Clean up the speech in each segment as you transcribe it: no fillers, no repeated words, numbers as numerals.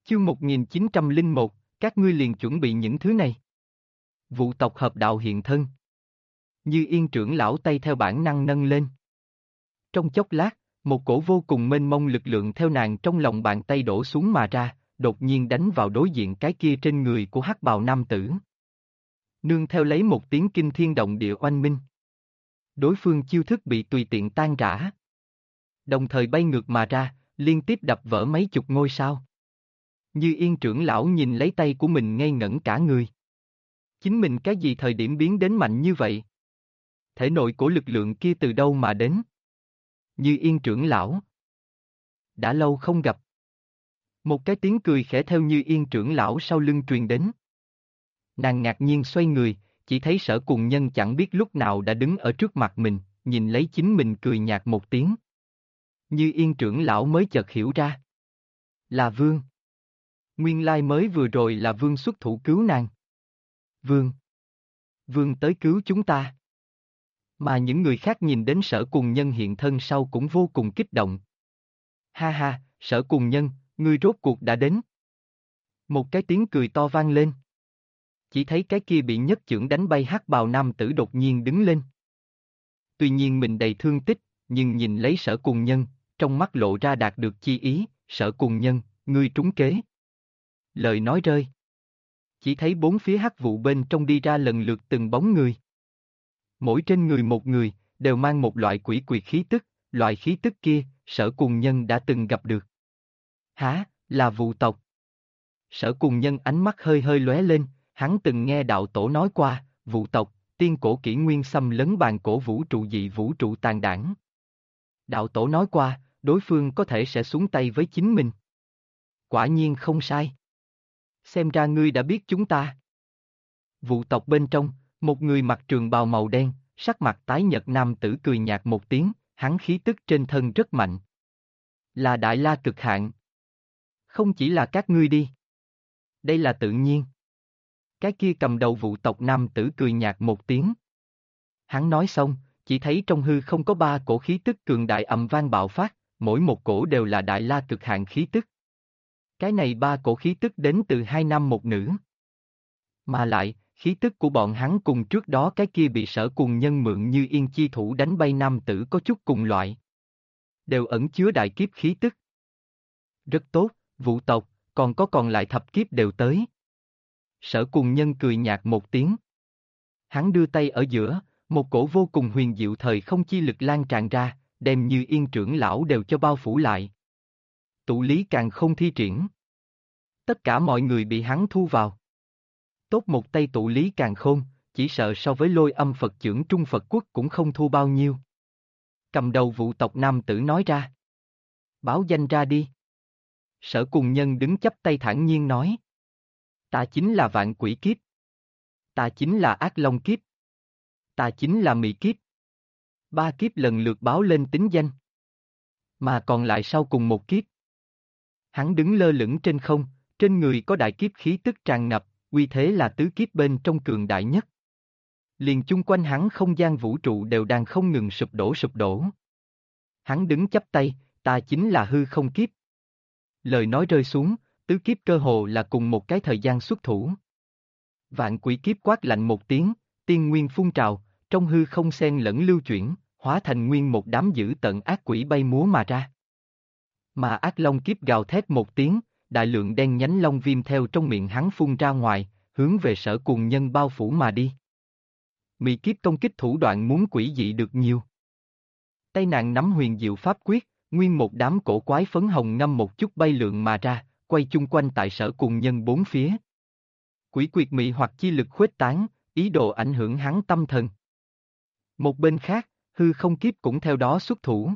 Chương 1901, các ngươi liền chuẩn bị những thứ này. Vụ tộc hợp đạo hiện thân. Như Yên trưởng lão tay theo bản năng nâng lên. Trong chốc lát, một cổ vô cùng mênh mông lực lượng theo nàng trong lòng bàn tay đổ xuống mà ra, đột nhiên đánh vào đối diện cái kia trên người của hắc bào nam tử. Nương theo lấy một tiếng kinh thiên động địa oanh minh. Đối phương chiêu thức bị tùy tiện tan rã. Đồng thời bay ngược mà ra, liên tiếp đập vỡ mấy chục ngôi sao. Như Yên trưởng lão nhìn lấy tay của mình ngây ngẩn cả người. Chính mình cái gì thời điểm biến đến mạnh như vậy? Thể nội của lực lượng kia từ đâu mà đến? Như Yên trưởng lão. Đã lâu không gặp. Một cái tiếng cười khẽ theo Như Yên trưởng lão sau lưng truyền đến. Nàng ngạc nhiên xoay người, chỉ thấy Sở Cùng Nhân chẳng biết lúc nào đã đứng ở trước mặt mình, nhìn lấy chính mình cười nhạt một tiếng. Như Yên trưởng lão mới chợt hiểu ra. Là Vương. Nguyên lai mới vừa rồi là Vương xuất thủ cứu nàng. Vương. Vương tới cứu chúng ta. Mà những người khác nhìn đến Sở Cùng Nhân hiện thân sau cũng vô cùng kích động. Ha ha, Sở Cùng Nhân, ngươi rốt cuộc đã đến. Một cái tiếng cười to vang lên. Chỉ thấy cái kia bị nhất chưởng đánh bay hắc bào nam tử đột nhiên đứng lên. Tuy nhiên mình đầy thương tích, nhưng nhìn lấy Sở Cùng Nhân, trong mắt lộ ra đạt được chi ý, Sở Cùng Nhân, ngươi trúng kế. Lời nói rơi. Chỉ thấy bốn phía hắc vụ bên trong đi ra lần lượt từng bóng người. Mỗi trên người một người, đều mang một loại quỷ quyệt khí tức, loại khí tức kia, Sở Cùng Nhân đã từng gặp được. Hả, là vụ tộc. Sở Cùng Nhân ánh mắt hơi hơi lóe lên, hắn từng nghe đạo tổ nói qua, vụ tộc, tiên cổ kỷ nguyên xâm lấn bàn cổ vũ trụ dị vũ trụ tàn đảng. Đạo tổ nói qua, đối phương có thể sẽ xuống tay với chính mình. Quả nhiên không sai. Xem ra ngươi đã biết chúng ta. Vụ tộc bên trong, một người mặc trường bào màu đen, sắc mặt tái nhợt nam tử cười nhạt một tiếng, hắn khí tức trên thân rất mạnh. Là Đại La Cực Hạn. Không chỉ là các ngươi đi. Đây là tự nhiên. Cái kia cầm đầu vụ tộc nam tử cười nhạt một tiếng. Hắn nói xong, chỉ thấy trong hư không có ba cổ khí tức cường đại ầm vang bạo phát, mỗi một cổ đều là Đại La Cực Hạn khí tức. Cái này ba cổ khí tức đến từ hai nam một nữ. Mà lại, khí tức của bọn hắn cùng trước đó cái kia bị Sở Cùng Nhân mượn Như Yên chi thủ đánh bay nam tử có chút cùng loại. Đều ẩn chứa đại kiếp khí tức. Rất tốt, vụ tộc, còn lại thập kiếp đều tới. Sở Cùng Nhân cười nhạt một tiếng. Hắn đưa tay ở giữa, một cổ vô cùng huyền diệu thời không chi lực lan tràn ra, đem Như Yên trưởng lão đều cho bao phủ lại. Tụ lý càng không thi triển. Tất cả mọi người bị hắn thu vào. Tốt một tay tụ lý càng khôn, chỉ sợ so với Lôi Âm Phật chưởng Trung Phật Quốc cũng không thua bao nhiêu. Cầm đầu vụ tộc nam tử nói ra. Báo danh ra đi. Sở Cùng Nhân đứng chắp tay thản nhiên nói. Ta chính là Vạn Quỷ Kiếp. Ta chính là Ác Long Kiếp. Ta chính là Mị Kiếp. Ba kiếp lần lượt báo lên tính danh. Mà còn lại sau cùng một kiếp. Hắn đứng lơ lửng trên không, trên người có đại kiếp khí tức tràn ngập, uy thế là tứ kiếp bên trong cường đại nhất. Liền chung quanh hắn không gian vũ trụ đều đang không ngừng sụp đổ. Hắn đứng chắp tay, ta chính là hư không kiếp. Lời nói rơi xuống, tứ kiếp cơ hồ là cùng một cái thời gian xuất thủ. Vạn Quỷ Kiếp quát lạnh một tiếng, tiên nguyên phun trào, trong hư không xen lẫn lưu chuyển, hóa thành nguyên một đám dữ tợn ác quỷ bay múa mà ra. Mà Ác Long Kiếp gào thét một tiếng, đại lượng đen nhánh long viêm theo trong miệng hắn phun ra ngoài, hướng về Sở Cùng Nhân bao phủ mà đi. Mị Kiếp công kích thủ đoạn muốn quỷ dị được nhiều. Tay nàng nắm huyền diệu pháp quyết, nguyên một đám cổ quái phấn hồng ngâm một chút bay lượn mà ra, quay chung quanh tại Sở Cùng Nhân bốn phía. Quỷ quyệt mị hoặc chi lực khuếch tán, ý đồ ảnh hưởng hắn tâm thần. Một bên khác, hư không kiếp cũng theo đó xuất thủ.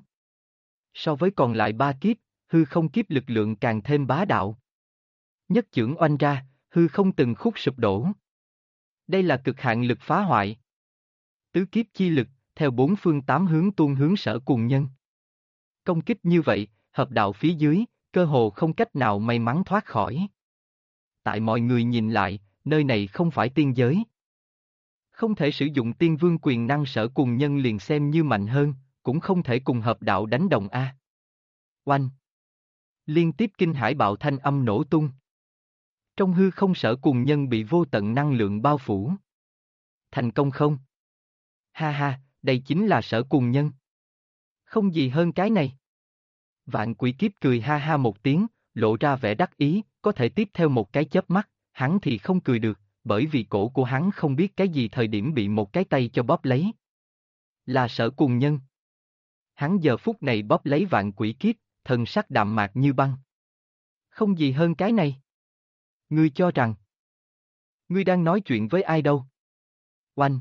So với còn lại ba kiếp, hư không kiếp lực lượng càng thêm bá đạo. Nhất chưởng oanh ra, hư không từng khúc sụp đổ. Đây là cực hạn lực phá hoại. Tứ kiếp chi lực, theo bốn phương tám hướng tuôn hướng Sở Cùng Nhân. Công kích như vậy, hợp đạo phía dưới, cơ hồ không cách nào may mắn thoát khỏi. Tại mọi người nhìn lại, nơi này không phải tiên giới. Không thể sử dụng tiên vương quyền năng, Sở Cùng Nhân liền xem như mạnh hơn, cũng không thể cùng hợp đạo đánh đồng a. Oanh! Liên tiếp kinh hải bạo thanh âm nổ tung. Trong hư không Sở Cùng Nhân bị vô tận năng lượng bao phủ. Thành công không? Ha ha, đây chính là Sở Cùng Nhân. Không gì hơn cái này. Vạn Quỷ Kiếp cười ha ha một tiếng, lộ ra vẻ đắc ý, có thể tiếp theo một cái chớp mắt, hắn thì không cười được, bởi vì cổ của hắn không biết cái gì thời điểm bị một cái tay cho bóp lấy. Là Sở Cùng Nhân. Hắn giờ phút này bóp lấy Vạn Quỷ Kiếp, thần sắc đạm mạc như băng. Không gì hơn cái này. Ngươi cho rằng, ngươi đang nói chuyện với ai đâu? Oanh!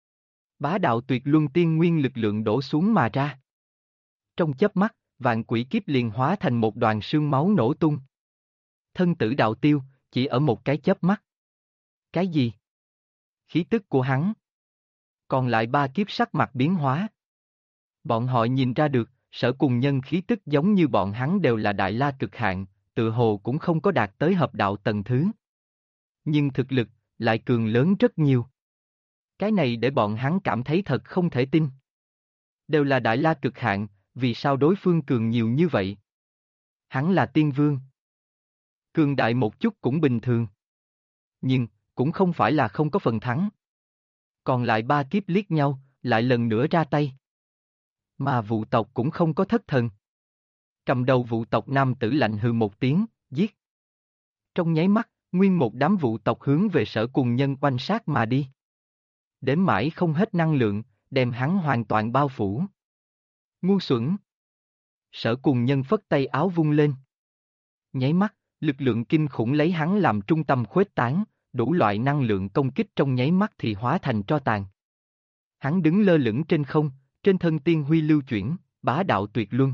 Bá đạo tuyệt luân tiên nguyên lực lượng đổ xuống mà ra. Trong chớp mắt, Vạn Quỷ Kiếp liền hóa thành một đoàn sương máu nổ tung. Thân tử đạo tiêu, chỉ ở một cái chớp mắt. Cái gì? Khí tức của hắn. Còn lại ba kiếp sắc mặt biến hóa. Bọn họ nhìn ra được, Sở Cùng Nhân khí tức giống như bọn hắn đều là đại la cực hạn, tự hồ cũng không có đạt tới hợp đạo tầng thứ. Nhưng thực lực, lại cường lớn rất nhiều. Cái này để bọn hắn cảm thấy thật không thể tin. Đều là đại la cực hạn, vì sao đối phương cường nhiều như vậy? Hắn là tiên vương. Cường đại một chút cũng bình thường. Nhưng, cũng không phải là không có phần thắng. Còn lại ba kiếp liếc nhau, lại lần nữa ra tay. Mà Vụ tộc cũng không có thất thần. Cầm đầu Vụ tộc nam tử lạnh hừ một tiếng, giết. Trong nháy mắt, nguyên một đám Vụ tộc hướng về Sở Cùng Nhân quanh sát mà đi. Đếm mãi không hết năng lượng, đem hắn hoàn toàn bao phủ. Ngu xuẩn. Sở Cùng Nhân phất tay áo vung lên. Nháy mắt, lực lượng kinh khủng lấy hắn làm trung tâm khuếch tán, đủ loại năng lượng công kích trong nháy mắt thì hóa thành tro tàn. Hắn đứng lơ lửng trên không, trên thân tiên huy lưu chuyển, bá đạo tuyệt luân.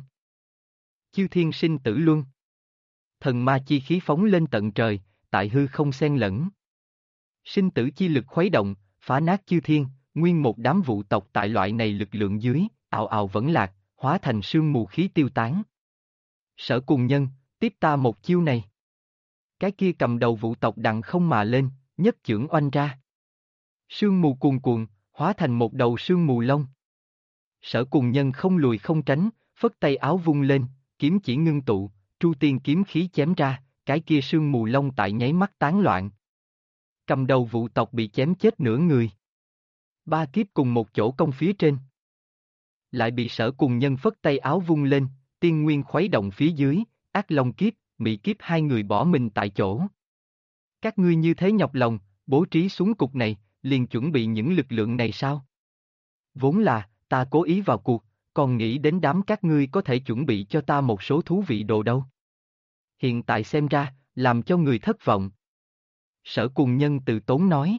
Chư thiên sinh tử luân. Thần ma chi khí phóng lên tận trời, tại hư không xen lẫn. Sinh tử chi lực khuấy động, phá nát chư thiên, nguyên một đám Vụ tộc tại loại này lực lượng dưới, ào ào vẫn lạc, hóa thành sương mù khí tiêu tán. Sở Cùng Nhân, tiếp ta một chiêu này. Cái kia cầm đầu Vụ tộc đằng không mà lên, nhất chưởng oanh ra. Sương mù cuồn cuộn, hóa thành một đầu sương mù lông. Sở Cùng Nhân không lùi không tránh, phất tay áo vung lên, kiếm chỉ ngưng tụ, tru tiên kiếm khí chém ra, cái kia sương mù lông tại nháy mắt tán loạn. Cầm đầu Vụ tộc bị chém chết nửa người. Ba kiếp cùng một chỗ công phía trên. Lại bị Sở Cùng Nhân phất tay áo vung lên, tiên nguyên khuấy động phía dưới, ác long kiếp, mị kiếp hai người bỏ mình tại chỗ. Các ngươi như thế nhọc lòng, bố trí xuống cục này, liền chuẩn bị những lực lượng này sao? Vốn là, ta cố ý vào cuộc, còn nghĩ đến đám các ngươi có thể chuẩn bị cho ta một số thú vị đồ đâu. Hiện tại xem ra, làm cho người thất vọng. Sở Cùng Nhân từ tốn nói.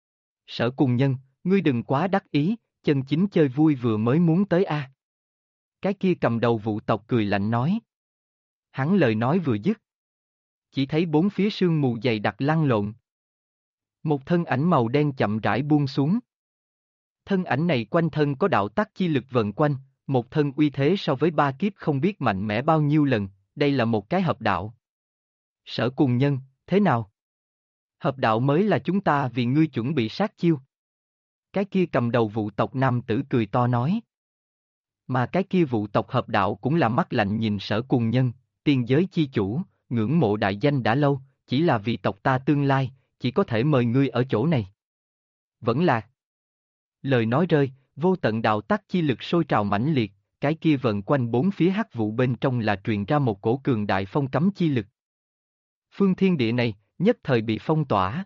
Sở Cùng Nhân, ngươi đừng quá đắc ý, chân chính chơi vui vừa mới muốn tới a. Cái kia cầm đầu Vụ tộc cười lạnh nói. Hắn lời nói vừa dứt. Chỉ thấy bốn phía sương mù dày đặc lăn lộn. Một thân ảnh màu đen chậm rãi buông xuống. Thân ảnh này quanh thân có đạo tắc chi lực vần quanh, một thân uy thế so với ba kiếp không biết mạnh mẽ bao nhiêu lần, đây là một cái hợp đạo. Sở Cùng Nhân, thế nào? Hợp đạo mới là chúng ta vì ngươi chuẩn bị sát chiêu. Cái kia cầm đầu Vụ tộc nam tử cười to nói. Mà cái kia Vụ tộc hợp đạo cũng là mắt lạnh nhìn Sở Cùng Nhân, tiên giới chi chủ, ngưỡng mộ đại danh đã lâu, chỉ là vì tộc ta tương lai, chỉ có thể mời ngươi ở chỗ này. Vẫn là. Lời nói rơi, vô tận đạo tắc chi lực sôi trào mãnh liệt, cái kia vần quanh bốn phía hắc vụ bên trong là truyền ra một cổ cường đại phong cấm chi lực. Phương thiên địa này, nhất thời bị phong tỏa.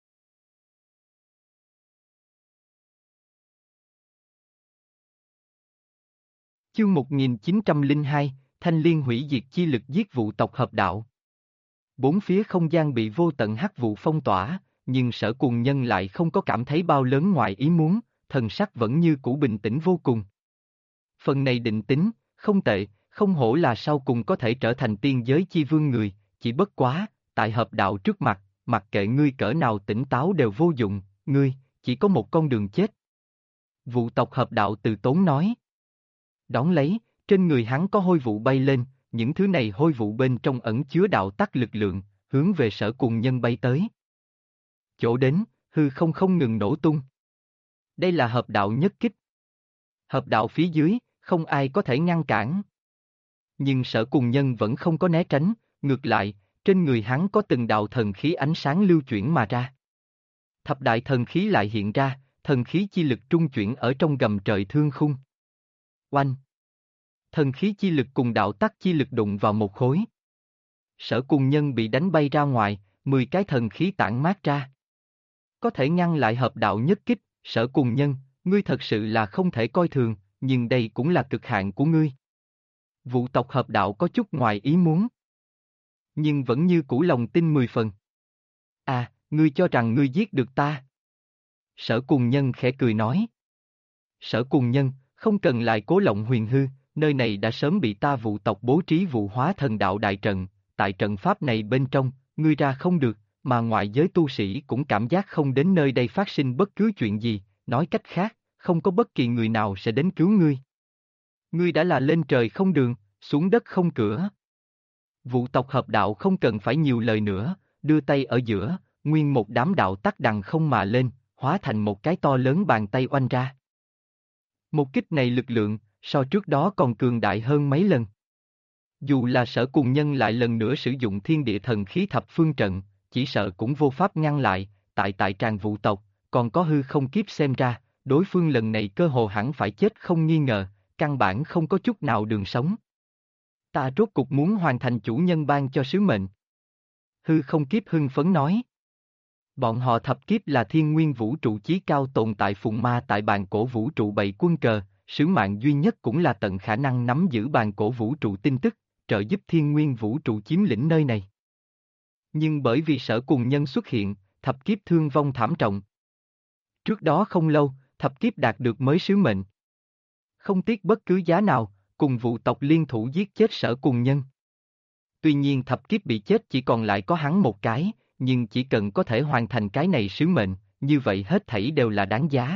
Chương 1902, Thanh Liên hủy diệt chi lực giết Vụ tộc hợp đạo. Bốn phía không gian bị vô tận hắc vụ phong tỏa, nhưng Sở Cùng Nhân lại không có cảm thấy bao lớn ngoài ý muốn, thần sắc vẫn như cũ bình tĩnh vô cùng. Phần này định tính, không tệ, không hổ là sau cùng có thể trở thành tiên giới chi vương người, chỉ bất quá, tại hợp đạo trước mặt, mặc kệ ngươi cỡ nào tỉnh táo đều vô dụng, ngươi, chỉ có một con đường chết. Vụ tộc hợp đạo từ tốn nói. Đón lấy, trên người hắn có hôi vụ bay lên, những thứ này hôi vụ bên trong ẩn chứa đạo tắc lực lượng, hướng về Sở Cùng Nhân bay tới. Chỗ đến, hư không không ngừng nổ tung. Đây là hợp đạo nhất kích. Hợp đạo phía dưới, không ai có thể ngăn cản. Nhưng Sở Cùng Nhân vẫn không có né tránh, ngược lại, Trên người hắn có từng đạo thần khí ánh sáng lưu chuyển mà ra. Thập đại thần khí lại hiện ra, thần khí chi lực trung chuyển ở trong gầm trời thương khung. Oanh! Thần khí chi lực cùng đạo tắc chi lực đụng vào một khối. Sở Cùng Nhân bị đánh bay ra ngoài, 10 cái thần khí tản mát ra. Có thể ngăn lại hợp đạo nhất kích, Sở Cùng Nhân, ngươi thật sự là không thể coi thường, nhưng đây cũng là cực hạn của ngươi. Vụ tộc hợp đạo có chút ngoài ý muốn. Nhưng vẫn như cũ lòng tin 10 phần. À, ngươi cho rằng ngươi giết được ta. Sở Cùng Nhân khẽ cười nói. Sở Cùng Nhân, không cần lại cố lộng huyền hư, nơi này đã sớm bị ta vụ tộc bố trí vụ hóa thần đạo đại trận, tại trận pháp này bên trong, ngươi ra không được, mà ngoại giới tu sĩ cũng cảm giác không đến nơi đây phát sinh bất cứ chuyện gì, nói cách khác, không có bất kỳ người nào sẽ đến cứu ngươi. Ngươi đã là lên trời không đường, xuống đất không cửa. Vụ tộc hợp đạo không cần phải nhiều lời nữa, đưa tay ở giữa, nguyên một đám đạo tắc đằng không mà lên, hóa thành một cái to lớn bàn tay oanh ra. Một kích này lực lượng, so trước đó còn cường đại hơn mấy lần. Dù là Sở Cùng Nhân lại lần nữa sử dụng thiên địa thần khí thập phương trận, chỉ sợ cũng vô pháp ngăn lại, tại tràng vụ tộc, còn có hư không kiếp xem ra, đối phương lần này cơ hồ hẳn phải chết không nghi ngờ, căn bản không có chút nào đường sống. Ta rốt cục muốn hoàn thành chủ nhân ban cho sứ mệnh. Hư không kiếp hưng phấn nói. Bọn họ thập kiếp là thiên nguyên vũ trụ chí cao tồn tại phụng ma tại bàn cổ vũ trụ bảy quân cờ, sứ mạng duy nhất cũng là tận khả năng nắm giữ bàn cổ vũ trụ tin tức, trợ giúp thiên nguyên vũ trụ chiếm lĩnh nơi này. Nhưng bởi vì Sở Cùng Nhân xuất hiện, thập kiếp thương vong thảm trọng. Trước đó không lâu, thập kiếp đạt được mới sứ mệnh. Không tiếc bất cứ giá nào, cùng vụ tộc liên thủ giết chết Sở Cùng Nhân. Tuy nhiên thập kiếp bị chết chỉ còn lại có hắn một cái, nhưng chỉ cần có thể hoàn thành cái này sứ mệnh, như vậy hết thảy đều là đáng giá.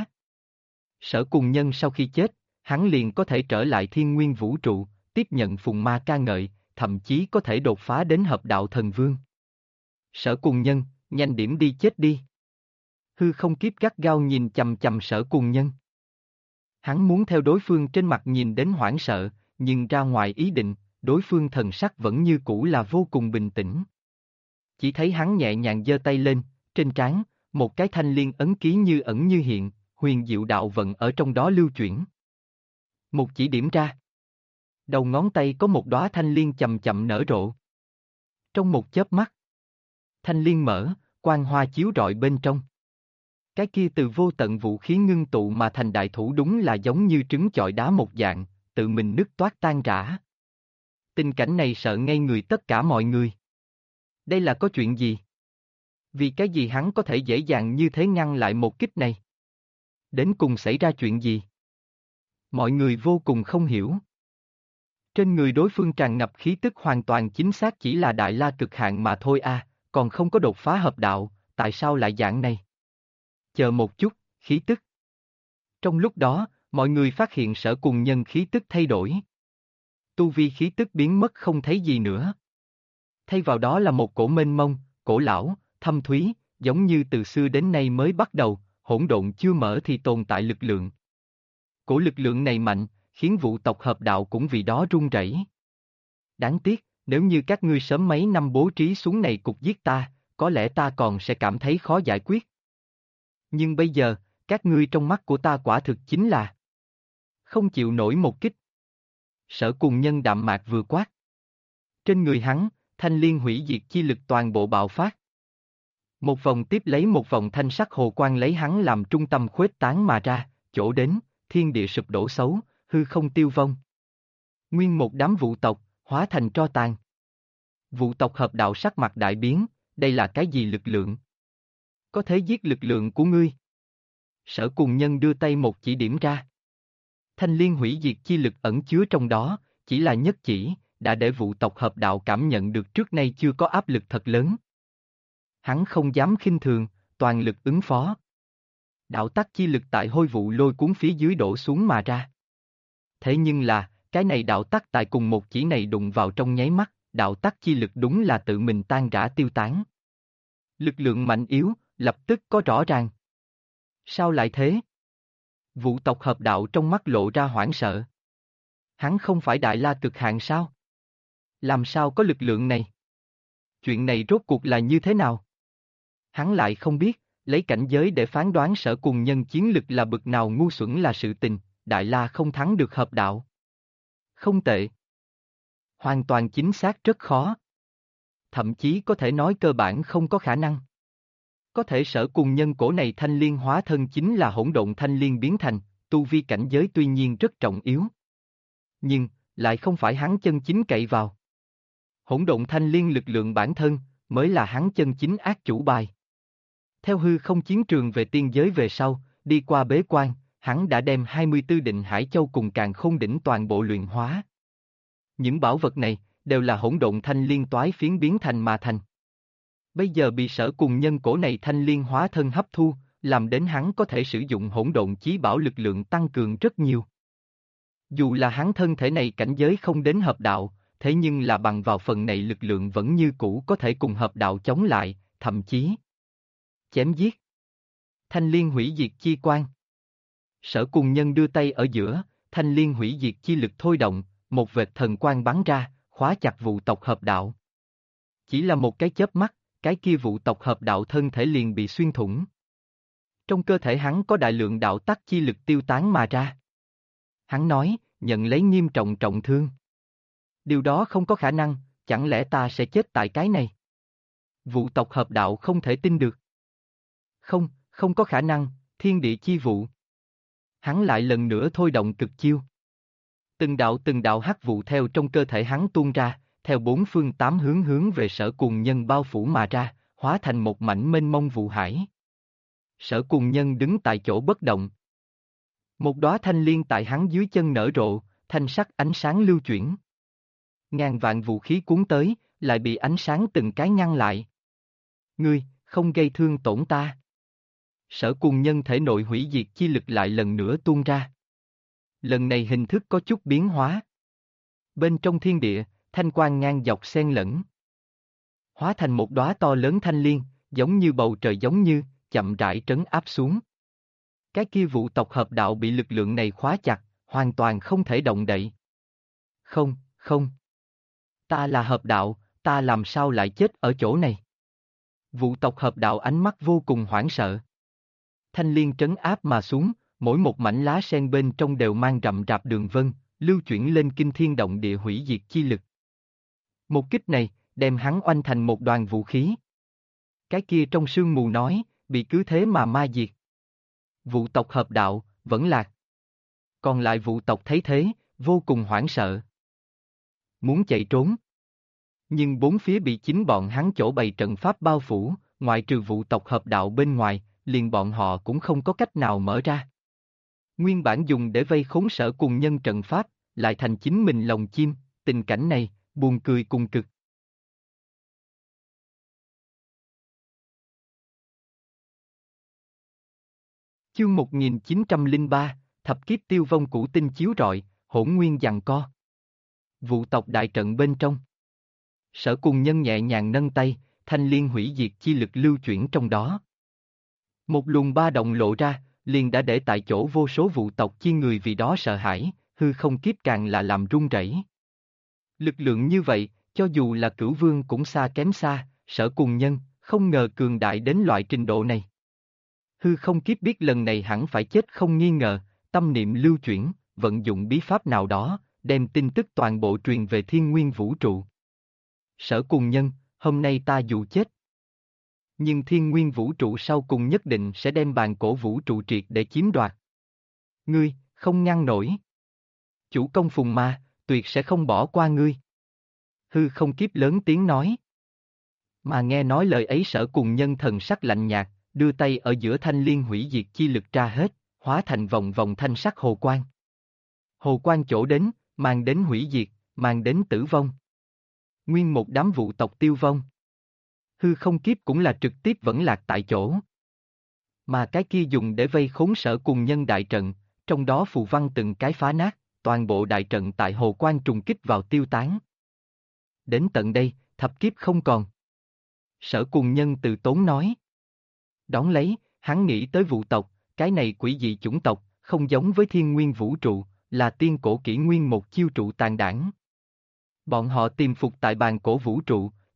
Sở Cùng Nhân sau khi chết, hắn liền có thể trở lại thiên nguyên vũ trụ, tiếp nhận phùng ma ca ngợi, thậm chí có thể đột phá đến hợp đạo thần vương. Sở Cùng Nhân, nhanh điểm đi chết đi. Hư không kiếp gắt gao nhìn chằm chằm Sở Cùng Nhân. Hắn muốn theo đối phương trên mặt nhìn đến hoảng sợ, nhưng ra ngoài ý định, đối phương thần sắc vẫn như cũ là vô cùng bình tĩnh. Chỉ thấy hắn nhẹ nhàng giơ tay lên, trên trán, một cái thanh liên ấn ký như ẩn như hiện, huyền diệu đạo vận ở trong đó lưu chuyển. Một chỉ điểm ra. Đầu ngón tay có một đóa thanh liên chậm chậm nở rộ. Trong một chớp mắt, thanh liên mở, quang hoa chiếu rọi bên trong. Cái kia từ vô tận vũ khí ngưng tụ mà thành đại thủ đúng là giống như trứng chọi đá một dạng, tự mình nứt toát tan rã. Tình cảnh này sợ ngây người tất cả mọi người. Đây là có chuyện gì? Vì cái gì hắn có thể dễ dàng như thế ngăn lại một kích này? Đến cùng xảy ra chuyện gì? Mọi người vô cùng không hiểu. Trên người đối phương tràn ngập khí tức hoàn toàn chính xác chỉ là đại la cực hạn mà thôi à, còn không có đột phá hợp đạo, tại sao lại dạng này? Chờ một chút, khí tức. Trong lúc đó, mọi người phát hiện Sở Cùng Nhân khí tức thay đổi. Tu vi khí tức biến mất không thấy gì nữa. Thay vào đó là một cổ mênh mông, cổ lão, thâm thúy, giống như từ xưa đến nay mới bắt đầu, hỗn độn chưa mở thì tồn tại lực lượng. Cổ lực lượng này mạnh, khiến vụ tộc hợp đạo cũng vì đó run rẩy. Đáng tiếc, nếu như các ngươi sớm mấy năm bố trí xuống này cục giết ta, có lẽ ta còn sẽ cảm thấy khó giải quyết. Nhưng bây giờ, các ngươi trong mắt của ta quả thực chính là không chịu nổi một kích. Sở Cùng Nhân đạm mạc vừa quát. Trên người hắn, thanh liên hủy diệt chi lực toàn bộ bạo phát. Một vòng tiếp lấy một vòng thanh sắc hồ quang lấy hắn làm trung tâm khuếch tán mà ra, chỗ đến, thiên địa sụp đổ xấu, hư không tiêu vong. Nguyên một đám vụ tộc, hóa thành tro tàn. Vụ tộc hợp đạo sắc mặt đại biến, đây là cái gì lực lượng? Có thể giết lực lượng của ngươi. Sở Cùng Nhân đưa tay một chỉ điểm ra. Thanh liên hủy diệt chi lực ẩn chứa trong đó, chỉ là nhất chỉ, đã để vụ tộc hợp đạo cảm nhận được trước nay chưa có áp lực thật lớn. Hắn không dám khinh thường, toàn lực ứng phó. Đạo tắc chi lực tại hôi vụ lôi cuốn phía dưới đổ xuống mà ra. Thế nhưng là, cái này đạo tắc tại cùng một chỉ này đụng vào trong nháy mắt, đạo tắc chi lực đúng là tự mình tan rã tiêu tán. Lực lượng mạnh yếu, lập tức có rõ ràng. Sao lại thế? Vụ tộc hợp đạo trong mắt lộ ra hoảng sợ. Hắn không phải đại la cực hạn sao? Làm sao có lực lượng này? Chuyện này rốt cuộc là như thế nào? Hắn lại không biết, lấy cảnh giới để phán đoán Sở Cùng Nhân chiến lực là bực nào ngu xuẩn là sự tình, Đại La không thắng được hợp đạo. Không tệ. Hoàn toàn chính xác rất khó. Thậm chí có thể nói cơ bản không có khả năng. Có thể Sở Cùng Nhân cổ này thanh liên hóa thân chính là hỗn độn thanh liên biến thành, tu vi cảnh giới tuy nhiên rất trọng yếu. Nhưng, lại không phải hắn chân chính cậy vào. Hỗn độn thanh liên lực lượng bản thân, mới là hắn chân chính ác chủ bài. Theo hư không chiến trường về tiên giới về sau, đi qua bế quan, hắn đã đem 24 định hải châu cùng càn khôn đỉnh toàn bộ luyện hóa. Những bảo vật này, đều là hỗn độn thanh liên toái phiến biến thành mà thành. Bây giờ bị Sở Cùng Nhân cổ này thanh liên hóa thân hấp thu, làm đến hắn có thể sử dụng hỗn độn chí bảo lực lượng tăng cường rất nhiều. Dù là hắn thân thể này cảnh giới không đến hợp đạo, thế nhưng là bằng vào phần này lực lượng vẫn như cũ có thể cùng hợp đạo chống lại, thậm chí chém giết. Thanh liên hủy diệt chi quan. Sở Cùng Nhân đưa tay ở giữa, thanh liên hủy diệt chi lực thôi động, một vệt thần quang bắn ra, khóa chặt vụ tộc hợp đạo. Chỉ là một cái chớp mắt, cái kia vụ tộc hợp đạo thân thể liền bị xuyên thủng. Trong cơ thể hắn có đại lượng đạo tắc chi lực tiêu tán mà ra. Hắn nói, nhận lấy nghiêm trọng trọng thương. Điều đó không có khả năng, chẳng lẽ ta sẽ chết tại cái này? Vụ tộc hợp đạo không thể tin được. Không, không có khả năng, thiên địa chi vụ. Hắn lại lần nữa thôi động cực chiêu. Từng đạo hắc vụ theo trong cơ thể hắn tuôn ra, theo bốn phương tám hướng hướng về Sở Cùng Nhân bao phủ mà ra, hóa thành một mảnh mênh mông vụ hải. Sở Cùng Nhân đứng tại chỗ bất động. Một đóa thanh liên tại hắn dưới chân nở rộ, thanh sắc ánh sáng lưu chuyển. Ngàn vạn vũ khí cuốn tới, lại bị ánh sáng từng cái ngăn lại. Ngươi, không gây thương tổn ta. Sở Cùng Nhân thể nội hủy diệt chi lực lại lần nữa tuôn ra. Lần này hình thức có chút biến hóa. Bên trong thiên địa, thanh quang ngang dọc xen lẫn. Hóa thành một đóa to lớn thanh liên, giống như bầu trời giống như, chậm rãi trấn áp xuống. Cái kia vụ tộc hợp đạo bị lực lượng này khóa chặt, hoàn toàn không thể động đậy. Không, không. Ta là hợp đạo, ta làm sao lại chết ở chỗ này? Vụ tộc hợp đạo ánh mắt vô cùng hoảng sợ. Thanh liên trấn áp mà xuống, mỗi một mảnh lá sen bên trong đều mang rậm rạp đường vân, lưu chuyển lên kinh thiên động địa hủy diệt chi lực. Một kích này, đem hắn oanh thành một đoàn vũ khí. Cái kia trong sương mù nói, bị cứ thế mà ma diệt. Vụ tộc hợp đạo, vẫn lạc. Còn lại vụ tộc thấy thế, vô cùng hoảng sợ. Muốn chạy trốn. Nhưng bốn phía bị chính bọn hắn chỗ bày trận pháp bao phủ, ngoại trừ vụ tộc hợp đạo bên ngoài, liền bọn họ cũng không có cách nào mở ra. Nguyên bản dùng để vây khốn Sở Cùng Nhân trận pháp, lại thành chính mình lồng chim, tình cảnh này, buồn cười cùng cực. Chương 1903, thập kiếp tiêu vong cửu tinh chiếu rọi, hỗn nguyên giằng co. Vụ tộc đại trận bên trong. Sở Cùng Nhân nhẹ nhàng nâng tay, thanh liên hủy diệt chi lực lưu chuyển trong đó. Một luồng ba động lộ ra, liền đã để tại chỗ vô số vụ tộc chi người vì đó sợ hãi, hư không kiếp càng là làm run rẩy. Lực lượng như vậy, cho dù là cửu vương cũng xa kém xa, Sở Cùng Nhân, không ngờ cường đại đến loại trình độ này. Hư không kiếp biết lần này hẳn phải chết không nghi ngờ, tâm niệm lưu chuyển, vận dụng bí pháp nào đó, đem tin tức toàn bộ truyền về thiên nguyên vũ trụ. Sở Cùng Nhân, hôm nay ta dù chết, nhưng thiên nguyên vũ trụ sau cùng nhất định sẽ đem bàn cổ vũ trụ triệt để chiếm đoạt. Ngươi, không ngăn nổi. Chủ công Phùng Ma, tuyệt sẽ không bỏ qua ngươi. Hư không kiếp lớn tiếng nói. Mà nghe nói lời ấy Sở Cùng Nhân thần sắc lạnh nhạt, đưa tay ở giữa thanh liên hủy diệt chi lực ra hết, hóa thành vòng vòng thanh sắc hồ quang. Hồ quang chỗ đến, mang đến hủy diệt, mang đến tử vong. Nguyên một đám vụ tộc tiêu vong. Hư không kiếp cũng là trực tiếp vẫn lạc tại chỗ. Mà cái kia dùng để vây khốn Sở Cùng Nhân đại trận, trong đó phù văn từng cái phá nát, toàn bộ đại trận tại hồ quang trùng kích vào tiêu tán. Đến tận đây, thập kiếp không còn. Sở Cùng Nhân từ tốn nói. Đón lấy, hắn nghĩ tới vụ tộc, cái này quỷ dị chủng tộc, không giống với thiên nguyên vũ trụ, là tiên cổ kỷ nguyên một chiêu trụ tàn đảng. Bọn họ tiềm phục tại bàn cổ vũ trụ,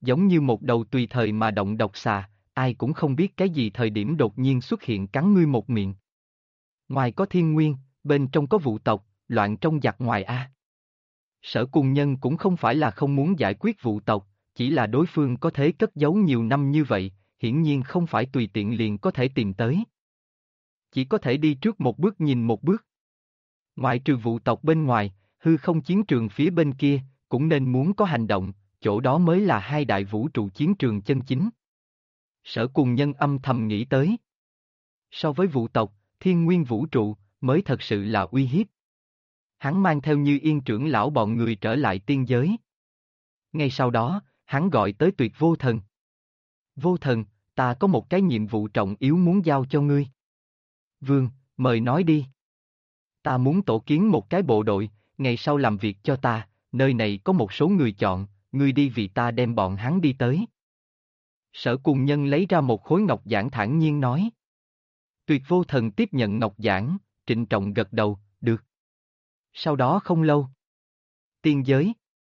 giống như một đầu tùy thời mà động độc xà, ai cũng không biết cái gì thời điểm đột nhiên xuất hiện cắn ngươi một miệng. Ngoài có thiên nguyên, bên trong có vụ tộc, loạn trong giặc ngoài a. Sở Cùng Nhân cũng không phải là không muốn giải quyết vụ tộc, chỉ là đối phương có thể cất giấu nhiều năm như vậy, hiển nhiên không phải tùy tiện liền có thể tìm tới. Chỉ có thể đi trước một bước nhìn một bước. Ngoại trừ vụ tộc bên ngoài, hư không chiến trường phía bên kia, cũng nên muốn có hành động, chỗ đó mới là hai đại vũ trụ chiến trường chân chính. Sở Cùng Nhân âm thầm nghĩ tới. So với vụ tộc, thiên nguyên vũ trụ, mới thật sự là uy hiếp. Hắn mang theo Như Yên trưởng lão bọn người trở lại tiên giới. Ngay sau đó, hắn gọi tới Tuyệt Vô Thần. Vô Thần, ta có một cái nhiệm vụ trọng yếu muốn giao cho ngươi. Vương, mời nói đi. Ta muốn tổ kiến một cái bộ đội, ngày sau làm việc cho ta, nơi này có một số người chọn, ngươi đi vì ta đem bọn hắn đi tới. Sở Cùng Nhân lấy ra một khối ngọc giản thản nhiên nói. Tuyệt Vô Thần tiếp nhận ngọc giản, trịnh trọng gật đầu, được. Sau đó không lâu. Tiên giới.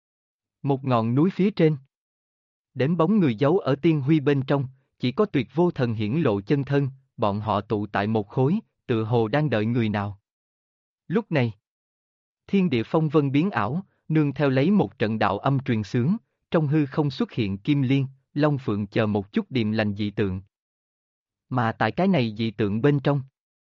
Một ngọn núi phía trên. Đếm bóng người giấu ở tiên huy bên trong, chỉ có Tuyệt Vô Thần hiển lộ chân thân, bọn họ tụ tại một khối, tựa hồ đang đợi người nào. Lúc này, thiên địa phong vân biến ảo, nương theo lấy một trận đạo âm truyền xướng, trong hư không xuất hiện Kim Liên, Long Phượng chờ một chút điềm lành dị tượng. Mà tại cái này dị tượng bên trong,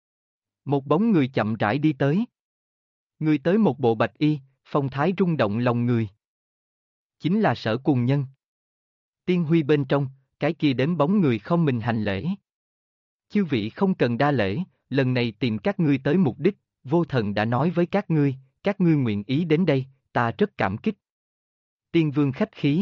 một bóng người chậm rãi đi tới. Người tới một bộ bạch y, phong thái rung động lòng người. Chính là Sở Cùng Nhân. Tiên huy bên trong, cái kia đếm bóng người không mình hành lễ. Chư vị không cần đa lễ, lần này tìm các ngươi tới mục đích, Vô Thần đã nói với các ngươi nguyện ý đến đây, ta rất cảm kích. Tiên Vương khách khí.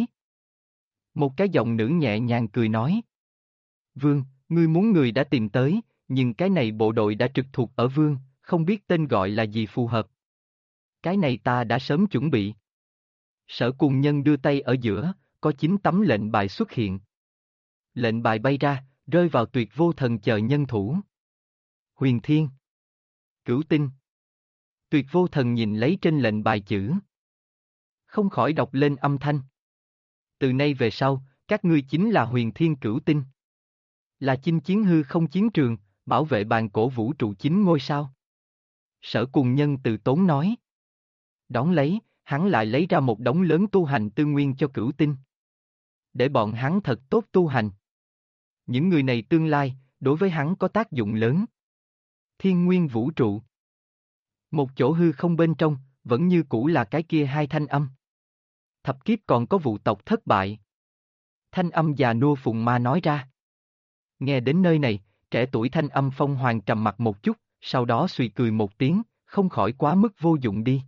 Một cái giọng nữ nhẹ nhàng cười nói. Vương, ngươi muốn người đã tìm tới, nhưng cái này bộ đội đã trực thuộc ở Vương, không biết tên gọi là gì phù hợp. Cái này ta đã sớm chuẩn bị. Sở Cùng Nhân đưa tay ở giữa, có 9 tấm lệnh bài xuất hiện. Lệnh bài bay ra, rơi vào Tuyệt Vô Thần chờ nhân thủ. Huyền Thiên. Cửu Tinh. Tuyệt Vô Thần nhìn lấy trên lệnh bài chữ. Không khỏi đọc lên âm thanh. Từ nay về sau, các ngươi chính là Huyền Thiên Cửu Tinh. Là chinh chiến hư không chiến trường, bảo vệ bàn cổ vũ trụ 9 ngôi sao. Sở Cùng Nhân từ tốn nói. Đón lấy, hắn lại lấy ra một đống lớn tu hành tư nguyên cho Cửu Tinh. Để bọn hắn thật tốt tu hành. Những người này tương lai, đối với hắn có tác dụng lớn. Thiên nguyên vũ trụ. Một chỗ hư không bên trong, vẫn như cũ là cái kia hai thanh âm. Thập kiếp còn có vụ tộc thất bại. Thanh âm già nua phùng ma nói ra. Nghe đến nơi này, trẻ tuổi thanh âm Phong Hoàng trầm mặt một chút, sau đó suy cười một tiếng, không khỏi quá mức vô dụng đi.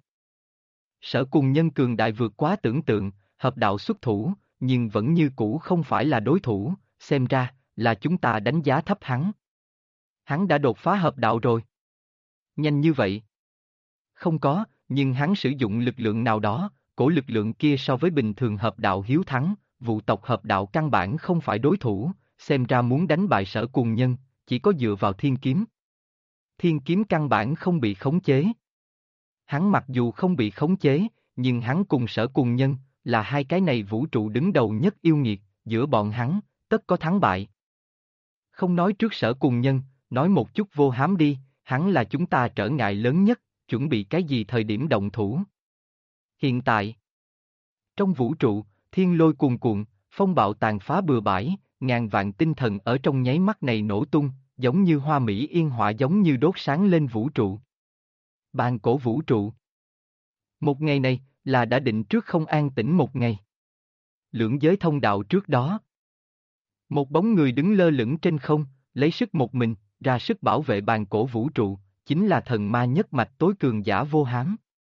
Sở Cùng Nhân cường đại vượt quá tưởng tượng, hợp đạo xuất thủ, nhưng vẫn như cũ không phải là đối thủ, xem ra, là chúng ta đánh giá thấp hắn. Hắn đã đột phá hợp đạo rồi. Nhanh như vậy. Không có, nhưng hắn sử dụng lực lượng nào đó, cổ lực lượng kia so với bình thường hợp đạo hiếu thắng, vụ tộc hợp đạo căn bản không phải đối thủ, xem ra muốn đánh bại Sở Cùng Nhân, chỉ có dựa vào thiên kiếm. Thiên kiếm căn bản không bị khống chế. Hắn mặc dù không bị khống chế, nhưng hắn cùng Sở Cùng Nhân, là hai cái này vũ trụ đứng đầu nhất yêu nghiệt, giữa bọn hắn, tất có thắng bại. Không nói trước Sở Cùng Nhân, nói một chút Vô Hám đi, hắn là chúng ta trở ngại lớn nhất, chuẩn bị cái gì thời điểm động thủ. Hiện tại, trong vũ trụ, thiên lôi cuồn cuộn, phong bạo tàn phá bừa bãi, ngàn vạn tinh thần ở trong nháy mắt này nổ tung, giống như hoa mỹ yên hỏa giống như đốt sáng lên vũ trụ. Bàn cổ vũ trụ. Một ngày này, là đã định trước không an tĩnh một ngày. Lưỡng giới thông đạo trước đó. Một bóng người đứng lơ lửng trên không, lấy sức một mình, ra sức bảo vệ bàn cổ vũ trụ, chính là thần ma nhất mạch tối cường giả Vô Hám.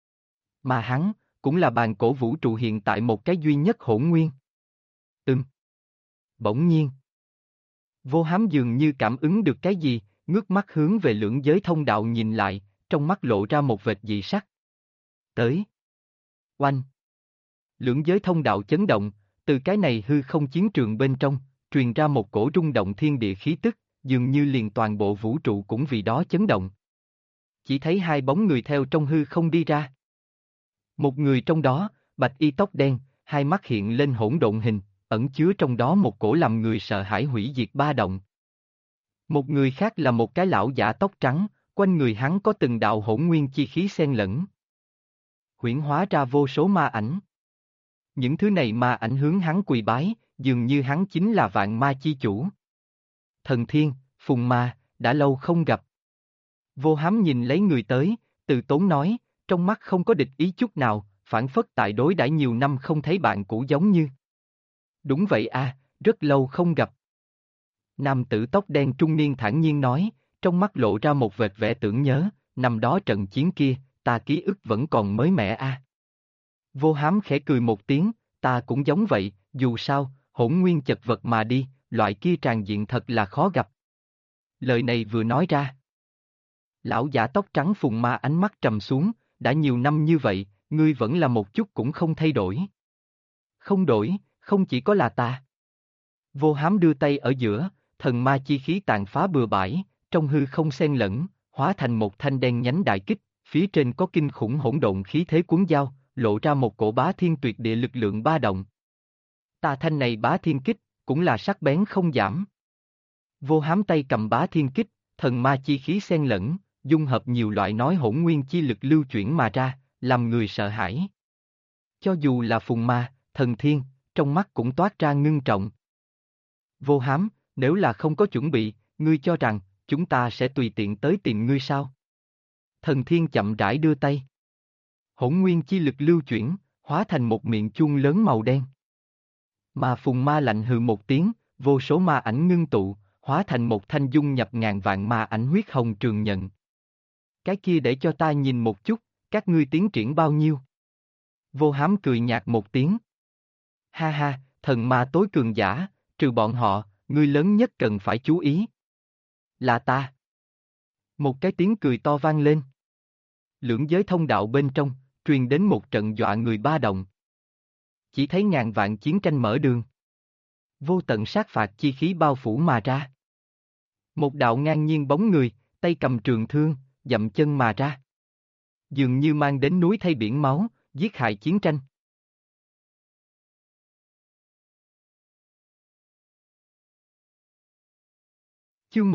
Mà hắn, cũng là bàn cổ vũ trụ hiện tại một cái duy nhất hỗn nguyên. Bỗng nhiên. Vô Hám dường như cảm ứng được cái gì, ngước mắt hướng về lưỡng giới thông đạo nhìn lại, trong mắt lộ ra một vệt dị sắc. Tới. Oanh. Lưỡng giới thông đạo chấn động, từ cái này hư không chiến trường bên trong, truyền ra một cổ rung động thiên địa khí tức, dường như liền toàn bộ vũ trụ cũng vì đó chấn động. Chỉ thấy hai bóng người theo trong hư không đi ra. Một người trong đó, bạch y tóc đen, hai mắt hiện lên hỗn độn hình, ẩn chứa trong đó một cổ làm người sợ hãi hủy diệt ba động. Một người khác là một cái lão giả tóc trắng, quanh người hắn có từng đạo hỗn nguyên chi khí xen lẫn. Huyễn hóa ra vô số ma ảnh. Những thứ này ma ảnh hướng hắn quỳ bái, dường như hắn chính là vạn ma chi chủ. Thần Thiên, Phùng Ma, đã lâu không gặp. Vô Hám nhìn lấy người tới, từ tốn nói, trong mắt không có địch ý chút nào, phản phất tại đối đãi nhiều năm không thấy bạn cũ giống như. Đúng vậy a, rất lâu không gặp. Nam tử tóc đen trung niên thản nhiên nói, trong mắt lộ ra một vệt vẻ tưởng nhớ, năm đó trận chiến kia, ta ký ức vẫn còn mới mẻ a. Vô Hám khẽ cười một tiếng, ta cũng giống vậy, dù sao, hỗn nguyên chật vật mà đi, loại kia tràn diện thật là khó gặp. Lời này vừa nói ra. Lão giả tóc trắng Phùng Ma ánh mắt trầm xuống, đã nhiều năm như vậy, ngươi vẫn là một chút cũng không thay đổi. Không đổi, không chỉ có là ta. Vô Hám đưa tay ở giữa, thần ma chi khí tàn phá bừa bãi, trong hư không xen lẫn, hóa thành một thanh đen nhánh đại kích, phía trên có kinh khủng hỗn độn khí thế cuốn dao, lộ ra một cổ bá thiên tuyệt địa lực lượng ba động. Ta thanh này bá thiên kích, cũng là sắc bén không giảm. Vô Hám tay cầm bá thiên kích, thần ma chi khí xen lẫn, dung hợp nhiều loại nói hỗn nguyên chi lực lưu chuyển mà ra, làm người sợ hãi. Cho dù là Phùng Ma, Thần Thiên, trong mắt cũng toát ra ngưng trọng. Vô Hám, nếu là không có chuẩn bị, ngươi cho rằng, chúng ta sẽ tùy tiện tới tìm ngươi sao? Thần Thiên chậm rãi đưa tay. Hỗn nguyên chi lực lưu chuyển, hóa thành một miệng chuông lớn màu đen. Mà Phùng Ma lạnh hừ một tiếng, vô số ma ảnh ngưng tụ, hóa thành một thanh dung nhập ngàn vạn ma ảnh huyết hồng trường nhận. Cái kia để cho ta nhìn một chút, các ngươi tiến triển bao nhiêu? Vô Hám cười nhạt một tiếng. Ha ha, thần ma tối cường giả, trừ bọn họ, ngươi lớn nhất cần phải chú ý. Là ta. Một cái tiếng cười to vang lên. Lưỡng giới thông đạo bên trong, truyền đến một trận dọa người ba động. Chỉ thấy ngàn vạn chiến tranh mở đường. Vô tận sát phạt chi khí bao phủ mà ra. Một đạo ngang nhiên bóng người, tay cầm trường thương, dậm chân mà ra. Dường như mang đến núi thay biển máu, giết hại chiến tranh. Chương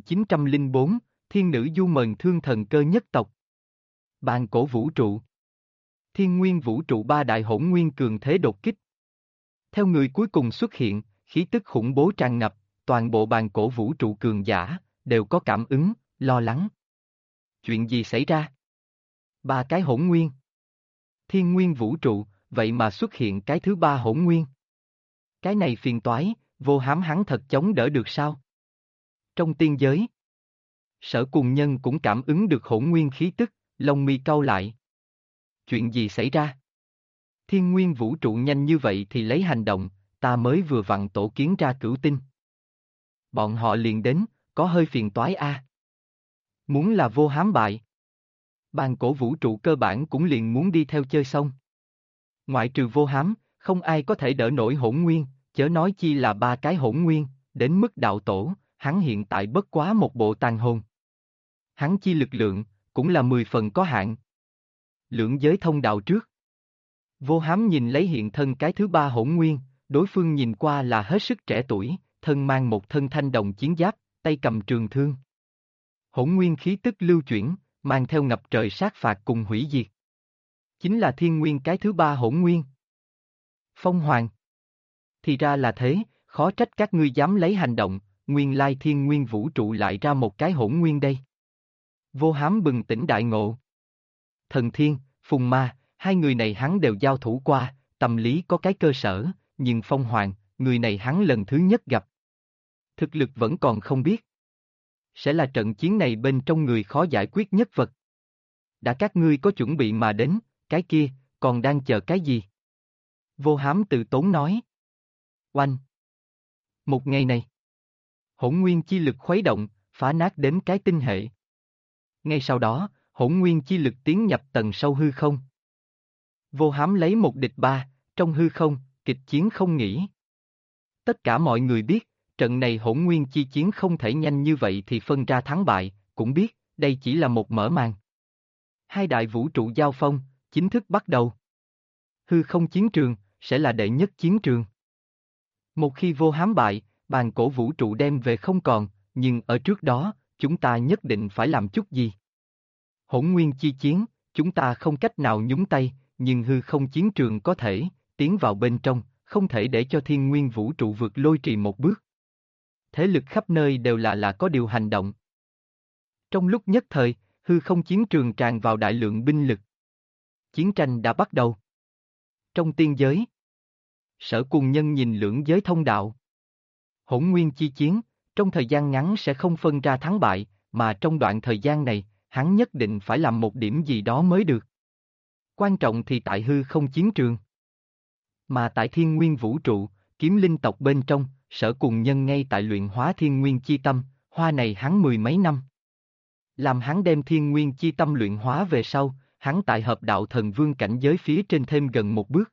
1904, Thiên nữ du mời thương thần cơ nhất tộc. Bàn cổ vũ trụ. Thiên nguyên vũ trụ ba đại hỗn nguyên cường thế đột kích. Theo người cuối cùng xuất hiện, khí tức khủng bố tràn ngập, toàn bộ bàn cổ vũ trụ cường giả, đều có cảm ứng, lo lắng. Chuyện gì xảy ra? Ba cái hỗn nguyên. Thiên nguyên vũ trụ, vậy mà xuất hiện cái thứ ba hỗn nguyên. Cái này phiền toái, Vô Hám hắn thật chống đỡ được sao? Trong tiên giới, Sở Cùng Nhân cũng cảm ứng được hỗn nguyên khí tức, lông mi cau lại. Chuyện gì xảy ra? Thiên nguyên vũ trụ nhanh như vậy thì lấy hành động, ta mới vừa vặn tổ kiến ra cửu tinh. Bọn họ liền đến, có hơi phiền toái a. Muốn là Vô Hám bại. Bàn cổ vũ trụ cơ bản cũng liền muốn đi theo chơi xong. Ngoại trừ Vô Hám, không ai có thể đỡ nổi hỗn nguyên, chớ nói chi là ba cái hỗn nguyên, đến mức đạo tổ, hắn hiện tại bất quá một bộ tàn hồn. Hắn chi lực lượng, cũng là 10 phần có hạn. Lưỡng giới thông đạo trước. Vô Hám nhìn lấy hiện thân cái thứ ba hỗn nguyên, đối phương nhìn qua là hết sức trẻ tuổi, thân mang một thân thanh đồng chiến giáp, tay cầm trường thương. Hỗn nguyên khí tức lưu chuyển, mang theo ngập trời sát phạt cùng hủy diệt. Chính là thiên nguyên cái thứ ba hỗn nguyên. Phong Hoàng. Thì ra là thế, khó trách các ngươi dám lấy hành động, nguyên lai thiên nguyên vũ trụ lại ra một cái hỗn nguyên đây. Vô Hám bừng tỉnh đại ngộ. Thần Thiên, Phùng Ma, hai người này hắn đều giao thủ qua, tâm lý có cái cơ sở, nhưng Phong Hoàng, người này hắn lần thứ nhất gặp. Thực lực vẫn còn không biết. Sẽ là trận chiến này bên trong người khó giải quyết nhất vật. Đã các ngươi có chuẩn bị mà đến, cái kia, còn đang chờ cái gì? Vô Hám tự tốn nói. Oanh! Một ngày này, hỗn nguyên chi lực khuấy động, phá nát đến cái tinh hệ. Ngay sau đó, hỗn nguyên chi lực tiến nhập tầng sâu hư không. Vô Hám lấy một địch ba, trong hư không, kịch chiến không nghỉ. Tất cả mọi người biết, trận này hỗn nguyên chi chiến không thể nhanh như vậy thì phân ra thắng bại, cũng biết, đây chỉ là một mở màn. Hai đại vũ trụ giao phong, chính thức bắt đầu. Hư không chiến trường, sẽ là đệ nhất chiến trường. Một khi vô hám bại, bàn cổ vũ trụ đem về không còn, nhưng ở trước đó, chúng ta nhất định phải làm chút gì. Hỗn nguyên chi chiến, chúng ta không cách nào nhúng tay, nhưng hư không chiến trường có thể, tiến vào bên trong, không thể để cho thiên nguyên vũ trụ vượt lôi trì một bước. Thế lực khắp nơi đều là có điều hành động. Trong lúc nhất thời, hư không chiến trường tràn vào đại lượng binh lực. Chiến tranh đã bắt đầu. Trong tiên giới, Sở Cùng Nhân nhìn lưỡng giới thông đạo. Hỗn nguyên chi chiến, trong thời gian ngắn sẽ không phân ra thắng bại, mà trong đoạn thời gian này, hắn nhất định phải làm một điểm gì đó mới được. Quan trọng thì tại hư không chiến trường. Mà tại thiên nguyên vũ trụ, kiếm linh tộc bên trong, Sở Cùng Nhân ngay tại luyện hóa thiên nguyên chi tâm, hoa này hắn mười mấy năm. Làm hắn đem thiên nguyên chi tâm luyện hóa về sau, hắn tại hợp đạo thần vương cảnh giới phía trên thêm gần một bước.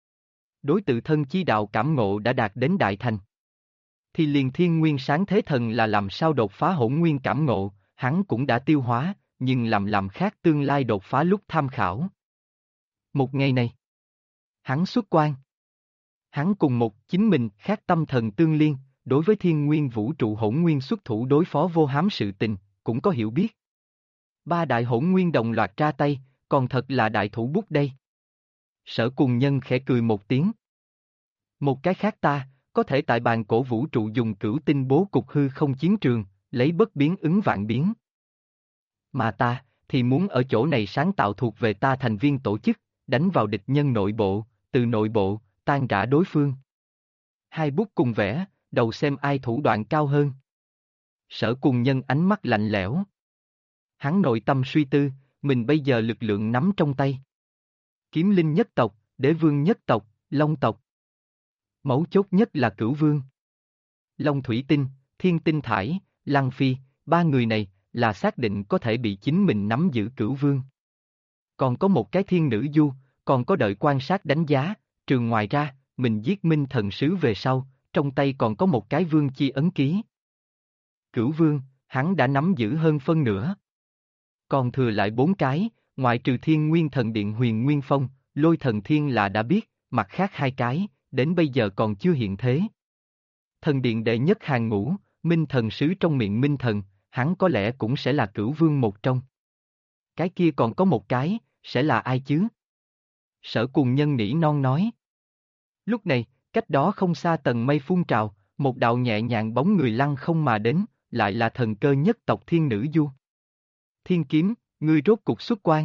Đối tự thân chi đạo cảm ngộ đã đạt đến đại thành. Thì liền thiên nguyên sáng thế thần là làm sao đột phá hỗn nguyên cảm ngộ, hắn cũng đã tiêu hóa, nhưng làm khác tương lai đột phá lúc tham khảo. Một ngày này, hắn xuất quan. Hắn cùng một chính mình khác tâm thần tương liên, đối với thiên nguyên vũ trụ hỗn nguyên xuất thủ đối phó vô hám sự tình, cũng có hiểu biết. Ba đại hỗn nguyên đồng loạt ra tay, còn thật là đại thủ bút đây. Sở Cùng Nhân khẽ cười một tiếng. Một cái khác ta, có thể tại bàn cổ vũ trụ dùng cửu tinh bố cục hư không chiến trường, lấy bất biến ứng vạn biến. Mà ta, thì muốn ở chỗ này sáng tạo thuộc về ta thành viên tổ chức, đánh vào địch nhân nội bộ, từ nội bộ, tan rã đối phương. Hai bút cùng vẽ, đầu xem ai thủ đoạn cao hơn. Sở Cùng Nhân ánh mắt lạnh lẽo. Hắn nội tâm suy tư, mình bây giờ lực lượng nắm trong tay. Kiếm linh nhất tộc, đế vương nhất tộc, long tộc. Mấu chốt nhất là Cửu Vương. Long Thủy Tinh, Thiên Tinh Thải, Lăng Phi, ba người này là xác định có thể bị chính mình nắm giữ Cửu Vương. Còn có một cái thiên nữ du, còn có đợi quan sát đánh giá, trường ngoài ra, mình giết minh thần sứ về sau, trong tay còn có một cái vương chi ấn ký. Cửu Vương, hắn đã nắm giữ hơn phân nửa. Còn thừa lại 4 cái, ngoại trừ Thiên Nguyên Thần Điện Huyền Nguyên Phong, Lôi Thần Thiên là đã biết, mặt khác 2 cái, đến bây giờ còn chưa hiện thế. Thần Điện đệ nhất hàng ngũ, Minh Thần Sứ trong miệng Minh Thần, hắn có lẽ cũng sẽ là Cửu Vương một trong. Cái kia còn có một cái, sẽ là ai chứ? Sở Cùng Nhân nỉ non nói. Lúc này, cách đó không xa tầng mây phun trào, một đạo nhẹ nhàng bóng người lăng không mà đến, lại là thần cơ nhất tộc thiên nữ du. Thiên Kiếm, ngươi rốt cục xuất quan.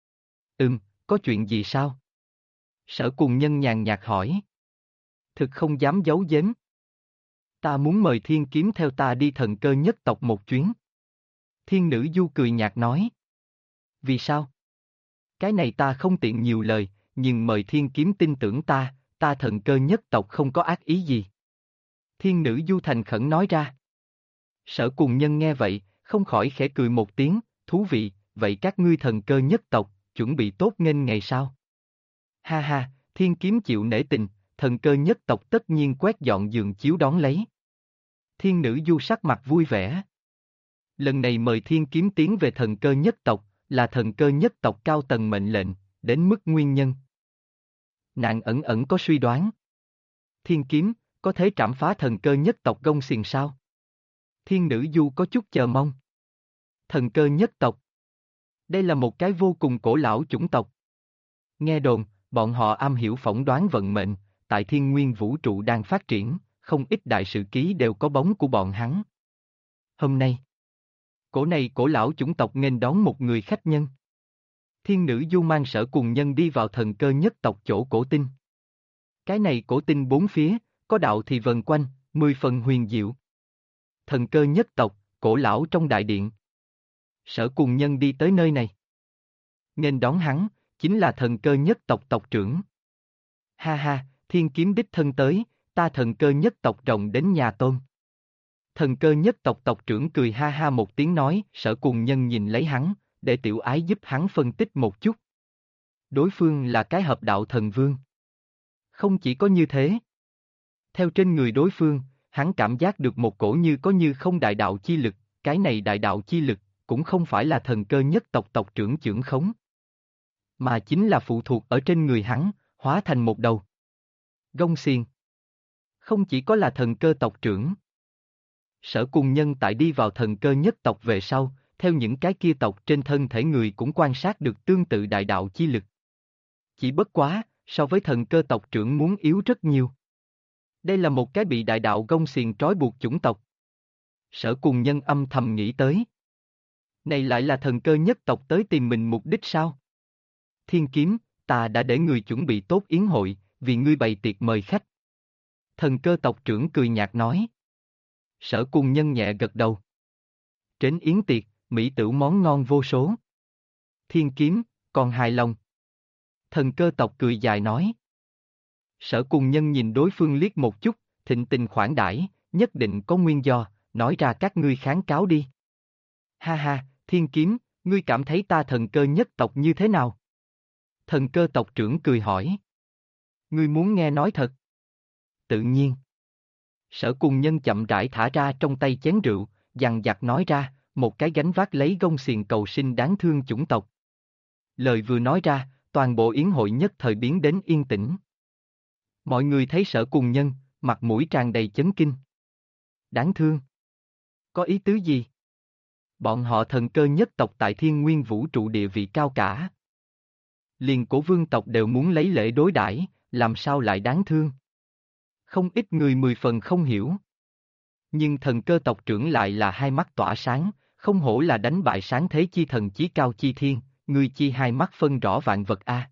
Có chuyện gì sao? Sở Cùng Nhân nhàn nhạt hỏi. Thực không dám giấu giếm. Ta muốn mời Thiên Kiếm theo ta đi thần cơ nhất tộc một chuyến. Thiên nữ du cười nhạt nói. Vì sao? Cái này ta không tiện nhiều lời, nhưng mời Thiên Kiếm tin tưởng ta, ta thần cơ nhất tộc không có ác ý gì. Thiên nữ du thành khẩn nói ra. Sở Cùng Nhân nghe vậy, không khỏi khẽ cười một tiếng, thú vị, vậy các ngươi thần cơ nhất tộc, chuẩn bị tốt nghênh ngày sao? Ha ha, Thiên Kiếm chịu nể tình, thần cơ nhất tộc tất nhiên quét dọn giường chiếu đón lấy. Thiên nữ du sắc mặt vui vẻ. Lần này mời Thiên Kiếm tiến về thần cơ nhất tộc, là thần cơ nhất tộc cao tầng mệnh lệnh, đến mức nguyên nhân. Nàng ẩn có suy đoán. Thiên Kiếm, có thể trảm phá thần cơ nhất tộc gông xiềng sao? Thiên nữ du có chút chờ mong. Thần cơ nhất tộc. Đây là một cái vô cùng cổ lão chủng tộc. Nghe đồn, bọn họ am hiểu phỏng đoán vận mệnh, tại thiên nguyên vũ trụ đang phát triển, không ít đại sự ký đều có bóng của bọn hắn. Hôm nay, cổ lão chủng tộc nghênh đón một người khách nhân. Thiên nữ du mang Sở Cùng Nhân đi vào thần cơ nhất tộc chỗ cổ tinh. Cái này cổ tinh 4 phía, có đạo thì vần quanh, 10 phần huyền diệu. Thần cơ nhất tộc, cổ lão trong đại điện. Sở Cùng Nhân đi tới nơi này. Nghênh đón hắn, chính là thần cơ nhất tộc tộc trưởng. Ha ha, Thiên Kiếm đích thân tới, ta thần cơ nhất tộc rồng đến nhà tôn. Thần cơ nhất tộc tộc trưởng cười ha ha một tiếng nói, Sở Cùng Nhân nhìn lấy hắn, để tiểu ái giúp hắn phân tích một chút. Đối phương là cái hợp đạo thần vương. Không chỉ có như thế. Theo trên người đối phương, hắn cảm giác được một cổ như có như không đại đạo chi lực, cái này đại đạo chi lực, cũng không phải là thần cơ nhất tộc tộc trưởng chưởng khống. Mà chính là phụ thuộc ở trên người hắn, hóa thành một đầu gông xiềng. Không chỉ có là thần cơ tộc trưởng. Sở Cùng Nhân tại đi vào thần cơ nhất tộc về sau, theo những cái kia tộc trên thân thể người cũng quan sát được tương tự đại đạo chi lực. Chỉ bất quá, so với thần cơ tộc trưởng muốn yếu rất nhiều. Đây là một cái bị đại đạo gông xiềng trói buộc chủng tộc. Sở Cùng Nhân âm thầm nghĩ tới. Này lại là thần cơ nhất tộc tới tìm mình mục đích sao? Thiên Kiếm, ta đã để người chuẩn bị tốt yến hội, vì ngươi bày tiệc mời khách. Thần cơ tộc trưởng cười nhạt nói. Sở Cùng Nhân nhẹ gật đầu. Trên yến tiệc, mỹ tửu món ngon vô số. Thiên Kiếm, còn hài lòng. Thần cơ tộc cười dài nói. Sở Cùng Nhân nhìn đối phương liếc một chút, thịnh tình khoản đãi, nhất định có nguyên do, nói ra các ngươi kháng cáo đi. Ha ha, Thiên Kiếm, ngươi cảm thấy ta thần cơ nhất tộc như thế nào? Thần cơ tộc trưởng cười hỏi. Ngươi muốn nghe nói thật? Tự nhiên. Sở Cùng Nhân chậm rãi thả ra trong tay chén rượu, dằng dặc nói ra, một cái gánh vác lấy gông xiềng cầu sinh đáng thương chủng tộc. Lời vừa nói ra, toàn bộ yến hội nhất thời biến đến yên tĩnh. Mọi người thấy Sở Cùng Nhân, mặt mũi tràn đầy chấn kinh. Đáng thương. Có ý tứ gì? Bọn họ thần cơ nhất tộc tại thiên nguyên vũ trụ địa vị cao cả. Liền cổ vương tộc đều muốn lấy lễ đối đãi, làm sao lại đáng thương? Không ít người 10 phần không hiểu. Nhưng thần cơ tộc trưởng lại là hai mắt tỏa sáng, không hổ là đánh bại sáng thế chi thần chí cao chi thiên, ngươi chi hai mắt phân rõ vạn vật a.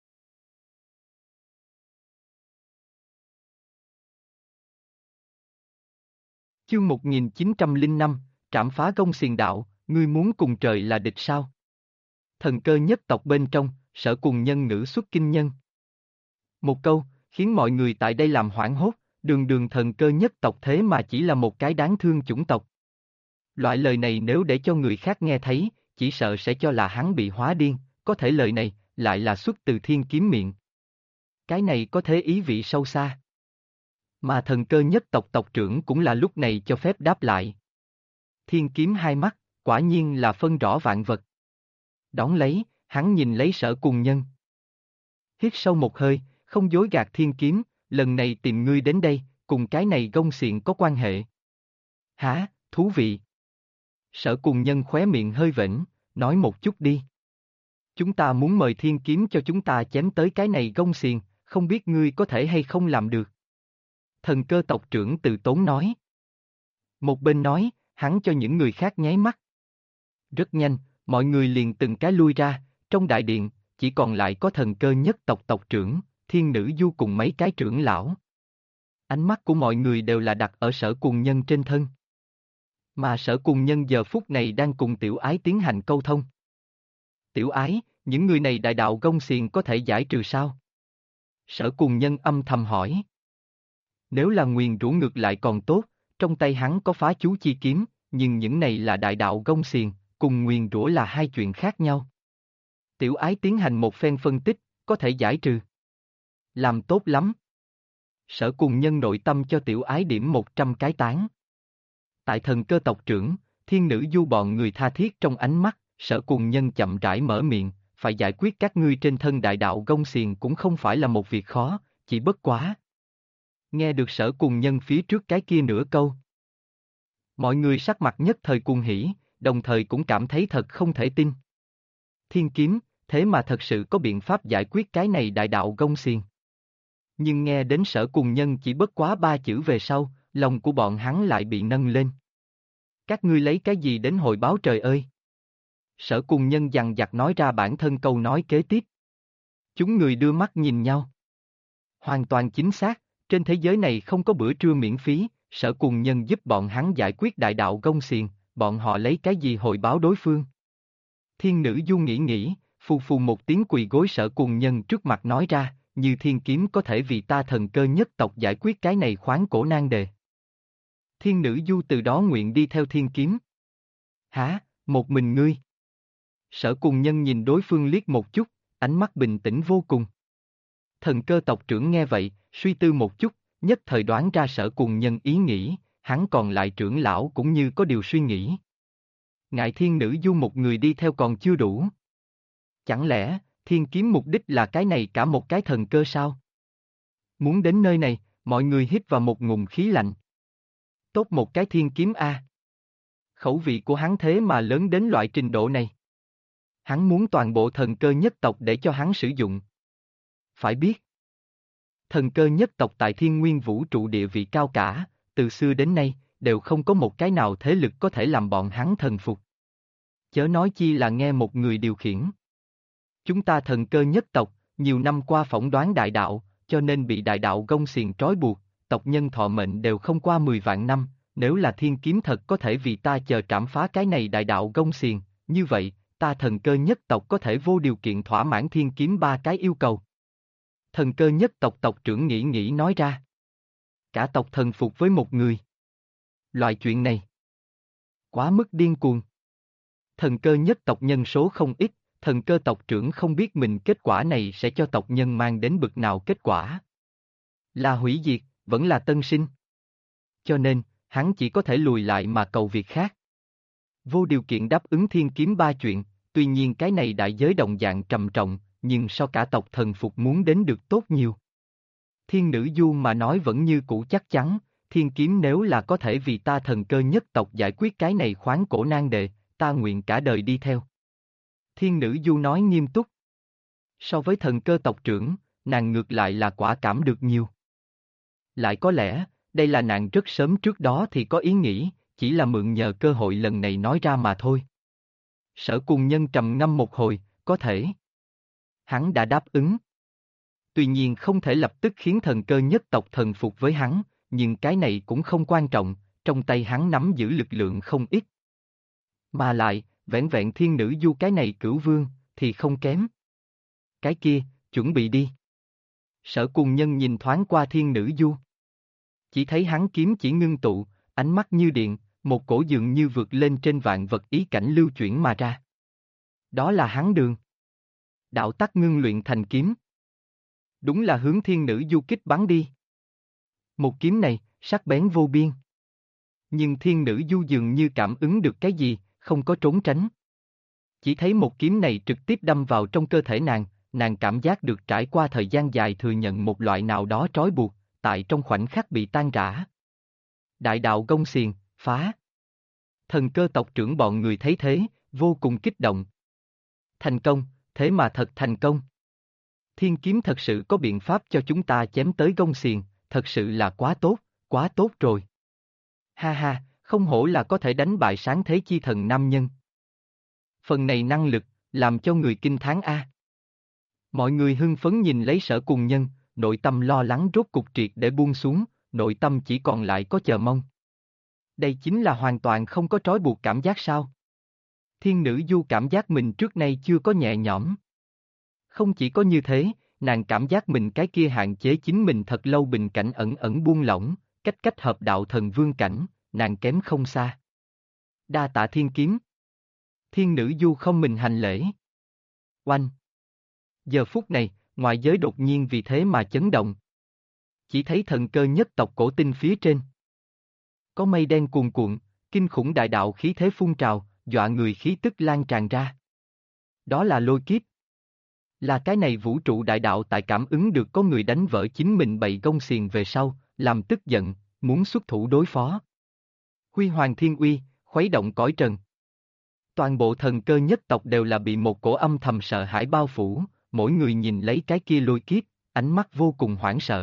Chương 1905, trảm phá gông xiềng đạo, ngươi muốn cùng trời là địch sao? Thần cơ nhất tộc bên trong, Sở Cùng Nhân ngữ xuất kinh nhân. Một câu, khiến mọi người tại đây làm hoảng hốt, đường đường thần cơ nhất tộc thế mà chỉ là một cái đáng thương chủng tộc. Loại lời này nếu để cho người khác nghe thấy, chỉ sợ sẽ cho là hắn bị hóa điên, có thể lời này, lại là xuất từ Thiên Kiếm miệng. Cái này có thể ý vị sâu xa. Mà thần cơ nhất tộc tộc trưởng cũng là lúc này cho phép đáp lại. Thiên Kiếm hai mắt, quả nhiên là phân rõ vạn vật. Đón lấy, hắn nhìn lấy Sở Cùng Nhân. Hít sâu một hơi, không dối gạt Thiên Kiếm, lần này tìm ngươi đến đây, cùng cái này gông xiềng có quan hệ. Hả, thú vị. Sở Cùng Nhân khóe miệng hơi vểnh, nói một chút đi. Chúng ta muốn mời Thiên Kiếm cho chúng ta chém tới cái này gông xiềng, không biết ngươi có thể hay không làm được. Thần cơ tộc trưởng từ tốn nói. Một bên nói, hắn cho những người khác nháy mắt. Rất nhanh, mọi người liền từng cái lui ra, trong đại điện, chỉ còn lại có thần cơ nhất tộc tộc trưởng, Thiên Nữ Du cùng mấy cái trưởng lão. Ánh mắt của mọi người đều là đặt ở Sở Cùng Nhân trên thân. Mà Sở Cùng Nhân giờ phút này đang cùng Tiểu Ái tiến hành câu thông. Tiểu Ái, những người này đại đạo gông xiềng có thể giải trừ sao? Sở Cùng Nhân âm thầm hỏi. Nếu là nguyền rủa ngược lại còn tốt, trong tay hắn có phá chú chi kiếm, nhưng những này là đại đạo gông xiềng, cùng nguyền rủa là hai chuyện khác nhau. Tiểu Ái tiến hành một phen phân tích, có thể giải trừ. Làm tốt lắm. Sở Cùng Nhân nội tâm cho Tiểu Ái điểm 100 cái tán. Tại thần cơ tộc trưởng, Thiên Nữ Du bọn người tha thiết trong ánh mắt, Sở Cùng Nhân chậm rãi mở miệng, phải giải quyết các ngươi trên thân đại đạo gông xiềng cũng không phải là một việc khó, chỉ bất quá. Nghe được Sở Cùng Nhân phía trước cái kia nửa câu. Mọi người sắc mặt nhất thời cuồng hỉ, đồng thời cũng cảm thấy thật không thể tin. Thiên Kiếm, thế mà thật sự có biện pháp giải quyết cái này đại đạo gông xiềng. Nhưng nghe đến Sở Cùng Nhân chỉ bất quá 3 chữ về sau, lòng của bọn hắn lại bị nâng lên. Các ngươi lấy cái gì đến hồi báo trời ơi? Sở Cùng Nhân dằng dặc nói ra bản thân câu nói kế tiếp. Chúng người đưa mắt nhìn nhau. Hoàn toàn chính xác, trên thế giới này không có bữa trưa miễn phí, Sở Cùng Nhân giúp bọn hắn giải quyết đại đạo gông xiềng, bọn họ lấy cái gì hồi báo đối phương? Thiên Nữ Du nghĩ, phù phù một tiếng quỳ gối Sở Cùng Nhân trước mặt nói ra, như Thiên Kiếm có thể vì ta thần cơ nhất tộc giải quyết cái này khoáng cổ nan đề. Thiên Nữ Du từ đó nguyện đi theo Thiên Kiếm. Hả, một mình ngươi? Sở Cùng Nhân nhìn đối phương liếc một chút, ánh mắt bình tĩnh vô cùng. Thần cơ tộc trưởng nghe vậy, suy tư một chút, nhất thời đoán ra Sở Cùng Nhân ý nghĩ, hắn còn lại trưởng lão cũng như có điều suy nghĩ. Ngại Thiên Nữ Du một người đi theo còn chưa đủ. Chẳng lẽ, Thiên Kiếm mục đích là cái này cả một cái thần cơ sao? Muốn đến nơi này, mọi người hít vào một ngụm khí lạnh. Tốt một cái thiên kiếm A. Khẩu vị của hắn thế mà lớn đến loại trình độ này. Hắn muốn toàn bộ thần cơ nhất tộc để cho hắn sử dụng. Phải biết, thần cơ nhất tộc tại thiên nguyên vũ trụ địa vị cao cả, từ xưa đến nay, đều không có một cái nào thế lực có thể làm bọn hắn thần phục. Chớ nói chi là nghe một người điều khiển. Chúng ta thần cơ nhất tộc, nhiều năm qua phỏng đoán đại đạo, cho nên bị đại đạo gông xiềng trói buộc, tộc nhân thọ mệnh đều không qua 10 vạn năm, nếu là thiên kiếm thật có thể vì ta chờ trảm phá cái này đại đạo gông xiềng, như vậy, ta thần cơ nhất tộc có thể vô điều kiện thỏa mãn thiên kiếm 3 cái yêu cầu. Thần cơ nhất tộc tộc trưởng nghĩ nói ra. Cả tộc thần phục với một người. Loại chuyện này quá mức điên cuồng. Thần cơ nhất tộc nhân số không ít, thần cơ tộc trưởng không biết mình kết quả này sẽ cho tộc nhân mang đến bực nào kết quả. Là hủy diệt, vẫn là tân sinh. Cho nên, hắn chỉ có thể lùi lại mà cầu việc khác. Vô điều kiện đáp ứng thiên kiếm 3 chuyện, tuy nhiên cái này đại giới đồng dạng trầm trọng, nhưng so cả tộc thần phục muốn đến được tốt nhiều. Thiên nữ du mà nói vẫn như cũ chắc chắn, thiên kiếm nếu là có thể vì ta thần cơ nhất tộc giải quyết cái này khoáng cổ nan đề, ta nguyện cả đời đi theo. Thiên nữ du nói nghiêm túc. So với thần cơ tộc trưởng, nàng ngược lại là quả cảm được nhiều. Lại có lẽ, đây là nàng rất sớm trước đó thì có ý nghĩ, chỉ là mượn nhờ cơ hội lần này nói ra mà thôi. Sở Cùng Nhân trầm ngâm một hồi, có thể. Hắn đã đáp ứng. Tuy nhiên không thể lập tức khiến thần cơ nhất tộc thần phục với hắn, nhưng cái này cũng không quan trọng, trong tay hắn nắm giữ lực lượng không ít. Mà lại, vẻn vẹn thiên nữ du cái này cửu vương, thì không kém. Cái kia, chuẩn bị đi. Sở Cùng Nhân nhìn thoáng qua thiên nữ du. Chỉ thấy hắn kiếm chỉ ngưng tụ, ánh mắt như điện, một cổ dường như vượt lên trên vạn vật ý cảnh lưu chuyển mà ra. Đó là hắn đường. Đạo tắc ngưng luyện thành kiếm. Đúng là hướng thiên nữ du kích bắn đi. Một kiếm này, sắc bén vô biên. Nhưng thiên nữ du dường như cảm ứng được cái gì, không có trốn tránh. Chỉ thấy một kiếm này trực tiếp đâm vào trong cơ thể nàng, nàng cảm giác được trải qua thời gian dài thừa nhận một loại nào đó trói buộc, tại trong khoảnh khắc bị tan rã. Đại đạo gông xiềng, phá. Thần cơ tộc trưởng bọn người thấy thế, vô cùng kích động. Thành công, thế mà thật thành công. Thiên kiếm thật sự có biện pháp cho chúng ta chém tới gông xiềng, thật sự là quá tốt rồi. Ha ha, không hổ là có thể đánh bại sáng thế chi thần nam nhân. Phần này năng lực, làm cho người kinh thán a. Mọi người hưng phấn nhìn lấy Sở Cùng Nhân, nội tâm lo lắng rốt cục triệt để buông xuống, nội tâm chỉ còn lại có chờ mong. Đây chính là hoàn toàn không có trói buộc cảm giác sao? Thiên nữ du cảm giác mình trước nay chưa có nhẹ nhõm. Không chỉ có như thế, nàng cảm giác mình cái kia hạn chế chính mình thật lâu bình cảnh ẩn ẩn buông lỏng, cách hợp đạo thần vương cảnh, nàng kém không xa. Đa tạ thiên kiếm. Thiên nữ du không mình hành lễ. Oanh. Giờ phút này, ngoại giới đột nhiên vì thế mà chấn động. Chỉ thấy thần cơ nhất tộc cổ tinh phía trên. Có mây đen cuồn cuộn, kinh khủng đại đạo khí thế phun trào, dọa người khí tức lan tràn ra. Đó là lôi kiếp. Là cái này vũ trụ đại đạo tại cảm ứng được có người đánh vỡ chính mình bậy gông xiềng về sau, làm tức giận, muốn xuất thủ đối phó. Huy hoàng thiên uy, khuấy động cõi trần. Toàn bộ thần cơ nhất tộc đều là bị một cổ âm thầm sợ hãi bao phủ, mỗi người nhìn lấy cái kia lôi kiếp, ánh mắt vô cùng hoảng sợ.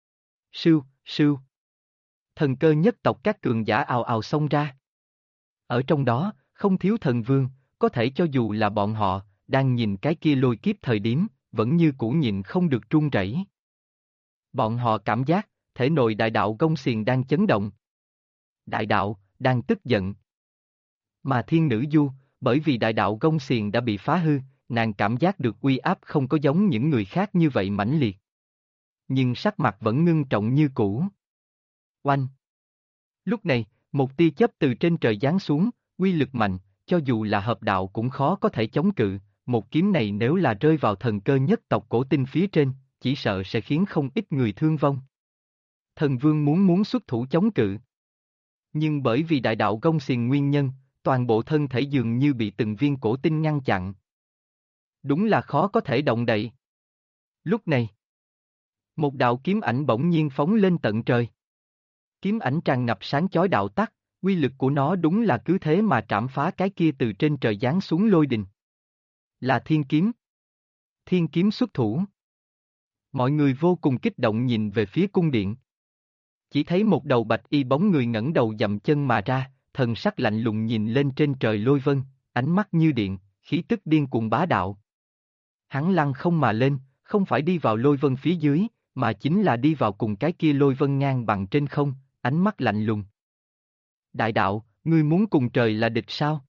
Sưu. Thần cơ nhất tộc các cường giả ào ào xông ra. Ở trong đó, không thiếu thần vương, có thể cho dù là bọn họ, đang nhìn cái kia lôi kiếp thời điểm, vẫn như cũ nhịn không được run rẩy. Bọn họ cảm giác, thể nội đại đạo gông xiềng đang chấn động. Đại đạo, đang tức giận. Mà thiên nữ du, bởi vì đại đạo gông xiềng đã bị phá hư, nàng cảm giác được uy áp không có giống những người khác như vậy mãnh liệt. Nhưng sắc mặt vẫn ngưng trọng như cũ. Oanh! Lúc này, một tia chớp từ trên trời giáng xuống, uy lực mạnh, cho dù là hợp đạo cũng khó có thể chống cự, một kiếm này nếu là rơi vào thần cơ nhất tộc cổ tinh phía trên, chỉ sợ sẽ khiến không ít người thương vong. Thần vương muốn xuất thủ chống cự. Nhưng bởi vì đại đạo gông xiềng nguyên nhân, toàn bộ thân thể dường như bị từng viên cổ tinh ngăn chặn. Đúng là khó có thể động đậy. Lúc này, Một đạo kiếm ảnh bỗng nhiên phóng lên tận trời. Kiếm ảnh tràn ngập sáng chói đạo tắc, uy lực của nó đúng là cứ thế mà trảm phá cái kia từ trên trời giáng xuống lôi đình. Là thiên kiếm. Thiên kiếm xuất thủ. Mọi người vô cùng kích động nhìn về phía cung điện. Chỉ thấy một đầu bạch y bóng người ngẩng đầu dậm chân mà ra, thần sắc lạnh lùng nhìn lên trên trời lôi vân, ánh mắt như điện, khí tức điên cuồng bá đạo. Hắn lăng không mà lên, không phải đi vào lôi vân phía dưới, mà chính là đi vào cùng cái kia lôi vân ngang bằng trên không, ánh mắt lạnh lùng. Đại đạo, ngươi muốn cùng trời là địch sao?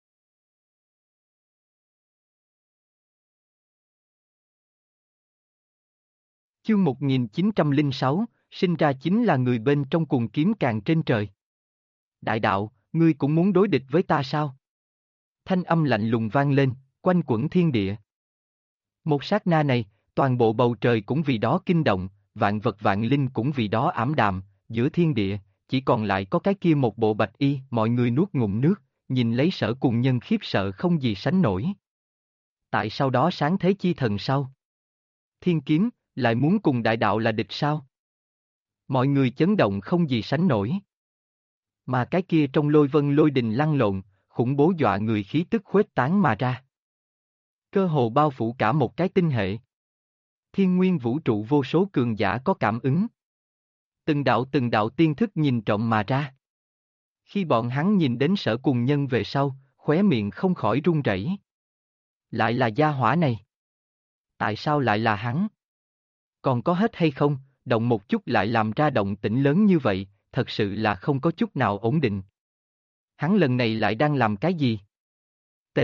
Chương 1906, sinh ra chính là người bên trong cùng kiếm càng trên trời. Đại đạo, ngươi cũng muốn đối địch với ta sao? Thanh âm lạnh lùng vang lên, quanh quẩn thiên địa. Một sát na này, toàn bộ bầu trời cũng vì đó kinh động, vạn vật vạn linh cũng vì đó ảm đạm, giữa thiên địa, chỉ còn lại có cái kia một bộ bạch y, mọi người nuốt ngụm nước, nhìn lấy Sở Cùng Nhân khiếp sợ không gì sánh nổi. Tại sau đó sáng thế chi thần sao? Thiên kiếm, lại muốn cùng đại đạo là địch sao? Mọi người chấn động không gì sánh nổi. Mà cái kia trong lôi vân lôi đình lăn lộn, khủng bố dọa người khí tức khuếch tán mà ra. Cơ hồ bao phủ cả một cái tinh hệ. Thiên nguyên vũ trụ vô số cường giả có cảm ứng. Từng đạo tiên thức nhìn trộm mà ra. Khi bọn hắn nhìn đến Sở Cùng Nhân về sau, khóe miệng không khỏi run rẩy. Lại là gia hỏa này. Tại sao lại là hắn? Còn có hết hay không, động một chút lại làm ra động tĩnh lớn như vậy, thật sự là không có chút nào ổn định. Hắn lần này lại đang làm cái gì? T.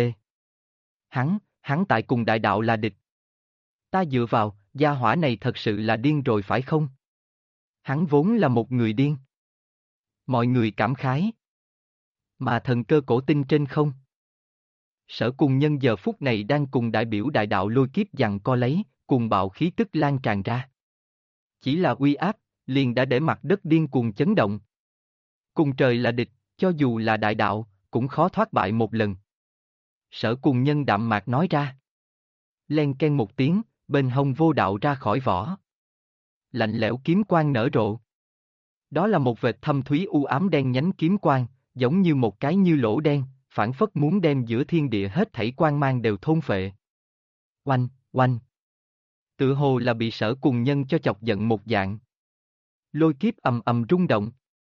Hắn tại cùng đại đạo là địch. Ta dựa vào, gia hỏa này thật sự là điên rồi phải không? Hắn vốn là một người điên. Mọi người cảm khái. Mà thần cơ cổ tinh trên không. Sở Cùng Nhân giờ phút này đang cùng đại biểu đại đạo lôi kiếp giằng co lấy, cùng bạo khí tức lan tràn ra. Chỉ là uy áp, liền đã để mặt đất điên cuồng chấn động. Cùng trời là địch, cho dù là đại đạo, cũng khó thoát bại một lần. Sở Cùng Nhân đạm mạc nói ra. Len ken một tiếng, bên hông vô đạo ra khỏi vỏ. Lạnh lẽo kiếm quang nở rộ. Đó là một vệt thâm thúy u ám đen nhánh kiếm quang, giống như một cái như lỗ đen, phảng phất muốn đem giữa thiên địa hết thảy quang mang đều thôn phệ. Oanh, oanh. Tự hồ là bị Sở Cùng Nhân cho chọc giận một dạng. Lôi kiếp ầm ầm rung động.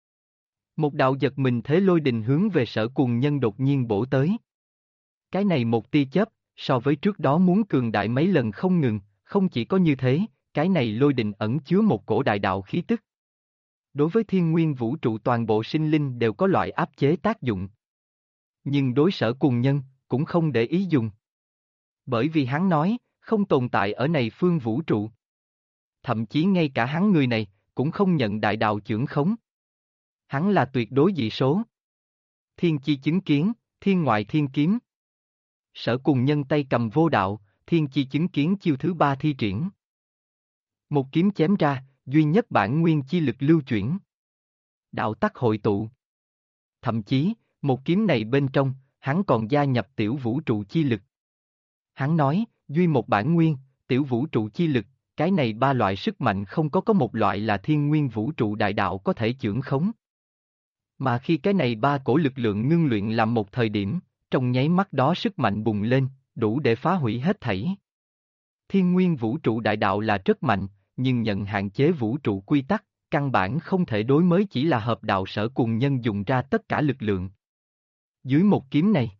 Một đạo giật mình thế lôi đình hướng về Sở Cùng Nhân đột nhiên bổ tới. Cái này một tia chớp, so với trước đó muốn cường đại mấy lần không ngừng, không chỉ có như thế, cái này lôi đình ẩn chứa một cổ đại đạo khí tức. Đối với thiên nguyên vũ trụ toàn bộ sinh linh đều có loại áp chế tác dụng. Nhưng đối Sở Cùng Nhân, cũng không để ý dùng. Bởi vì hắn nói, không tồn tại ở này phương vũ trụ. Thậm chí ngay cả hắn người này, cũng không nhận đại đạo chưởng khống. Hắn là tuyệt đối dị số. Thiên chi chứng kiến, thiên ngoại thiên kiếm. Sở Cùng Nhân tay cầm vô đạo, thiên chi chứng kiến chiêu thứ ba thi triển. Một kiếm chém ra, duy nhất bản nguyên chi lực lưu chuyển. Đạo tắc hội tụ. Thậm chí, một kiếm này bên trong, hắn còn gia nhập tiểu vũ trụ chi lực. Hắn nói, duy một bản nguyên, tiểu vũ trụ chi lực, cái này ba loại sức mạnh không có một loại là thiên nguyên vũ trụ đại đạo có thể chưởng khống. Mà khi cái này ba cổ lực lượng ngưng luyện làm một thời điểm, trong nháy mắt đó sức mạnh bùng lên, đủ để phá hủy hết thảy. Thiên nguyên vũ trụ đại đạo là rất mạnh, nhưng nhận hạn chế vũ trụ quy tắc, căn bản không thể đối mới chỉ là hợp đạo Sở Cùng Nhân dùng ra tất cả lực lượng. Dưới một kiếm này,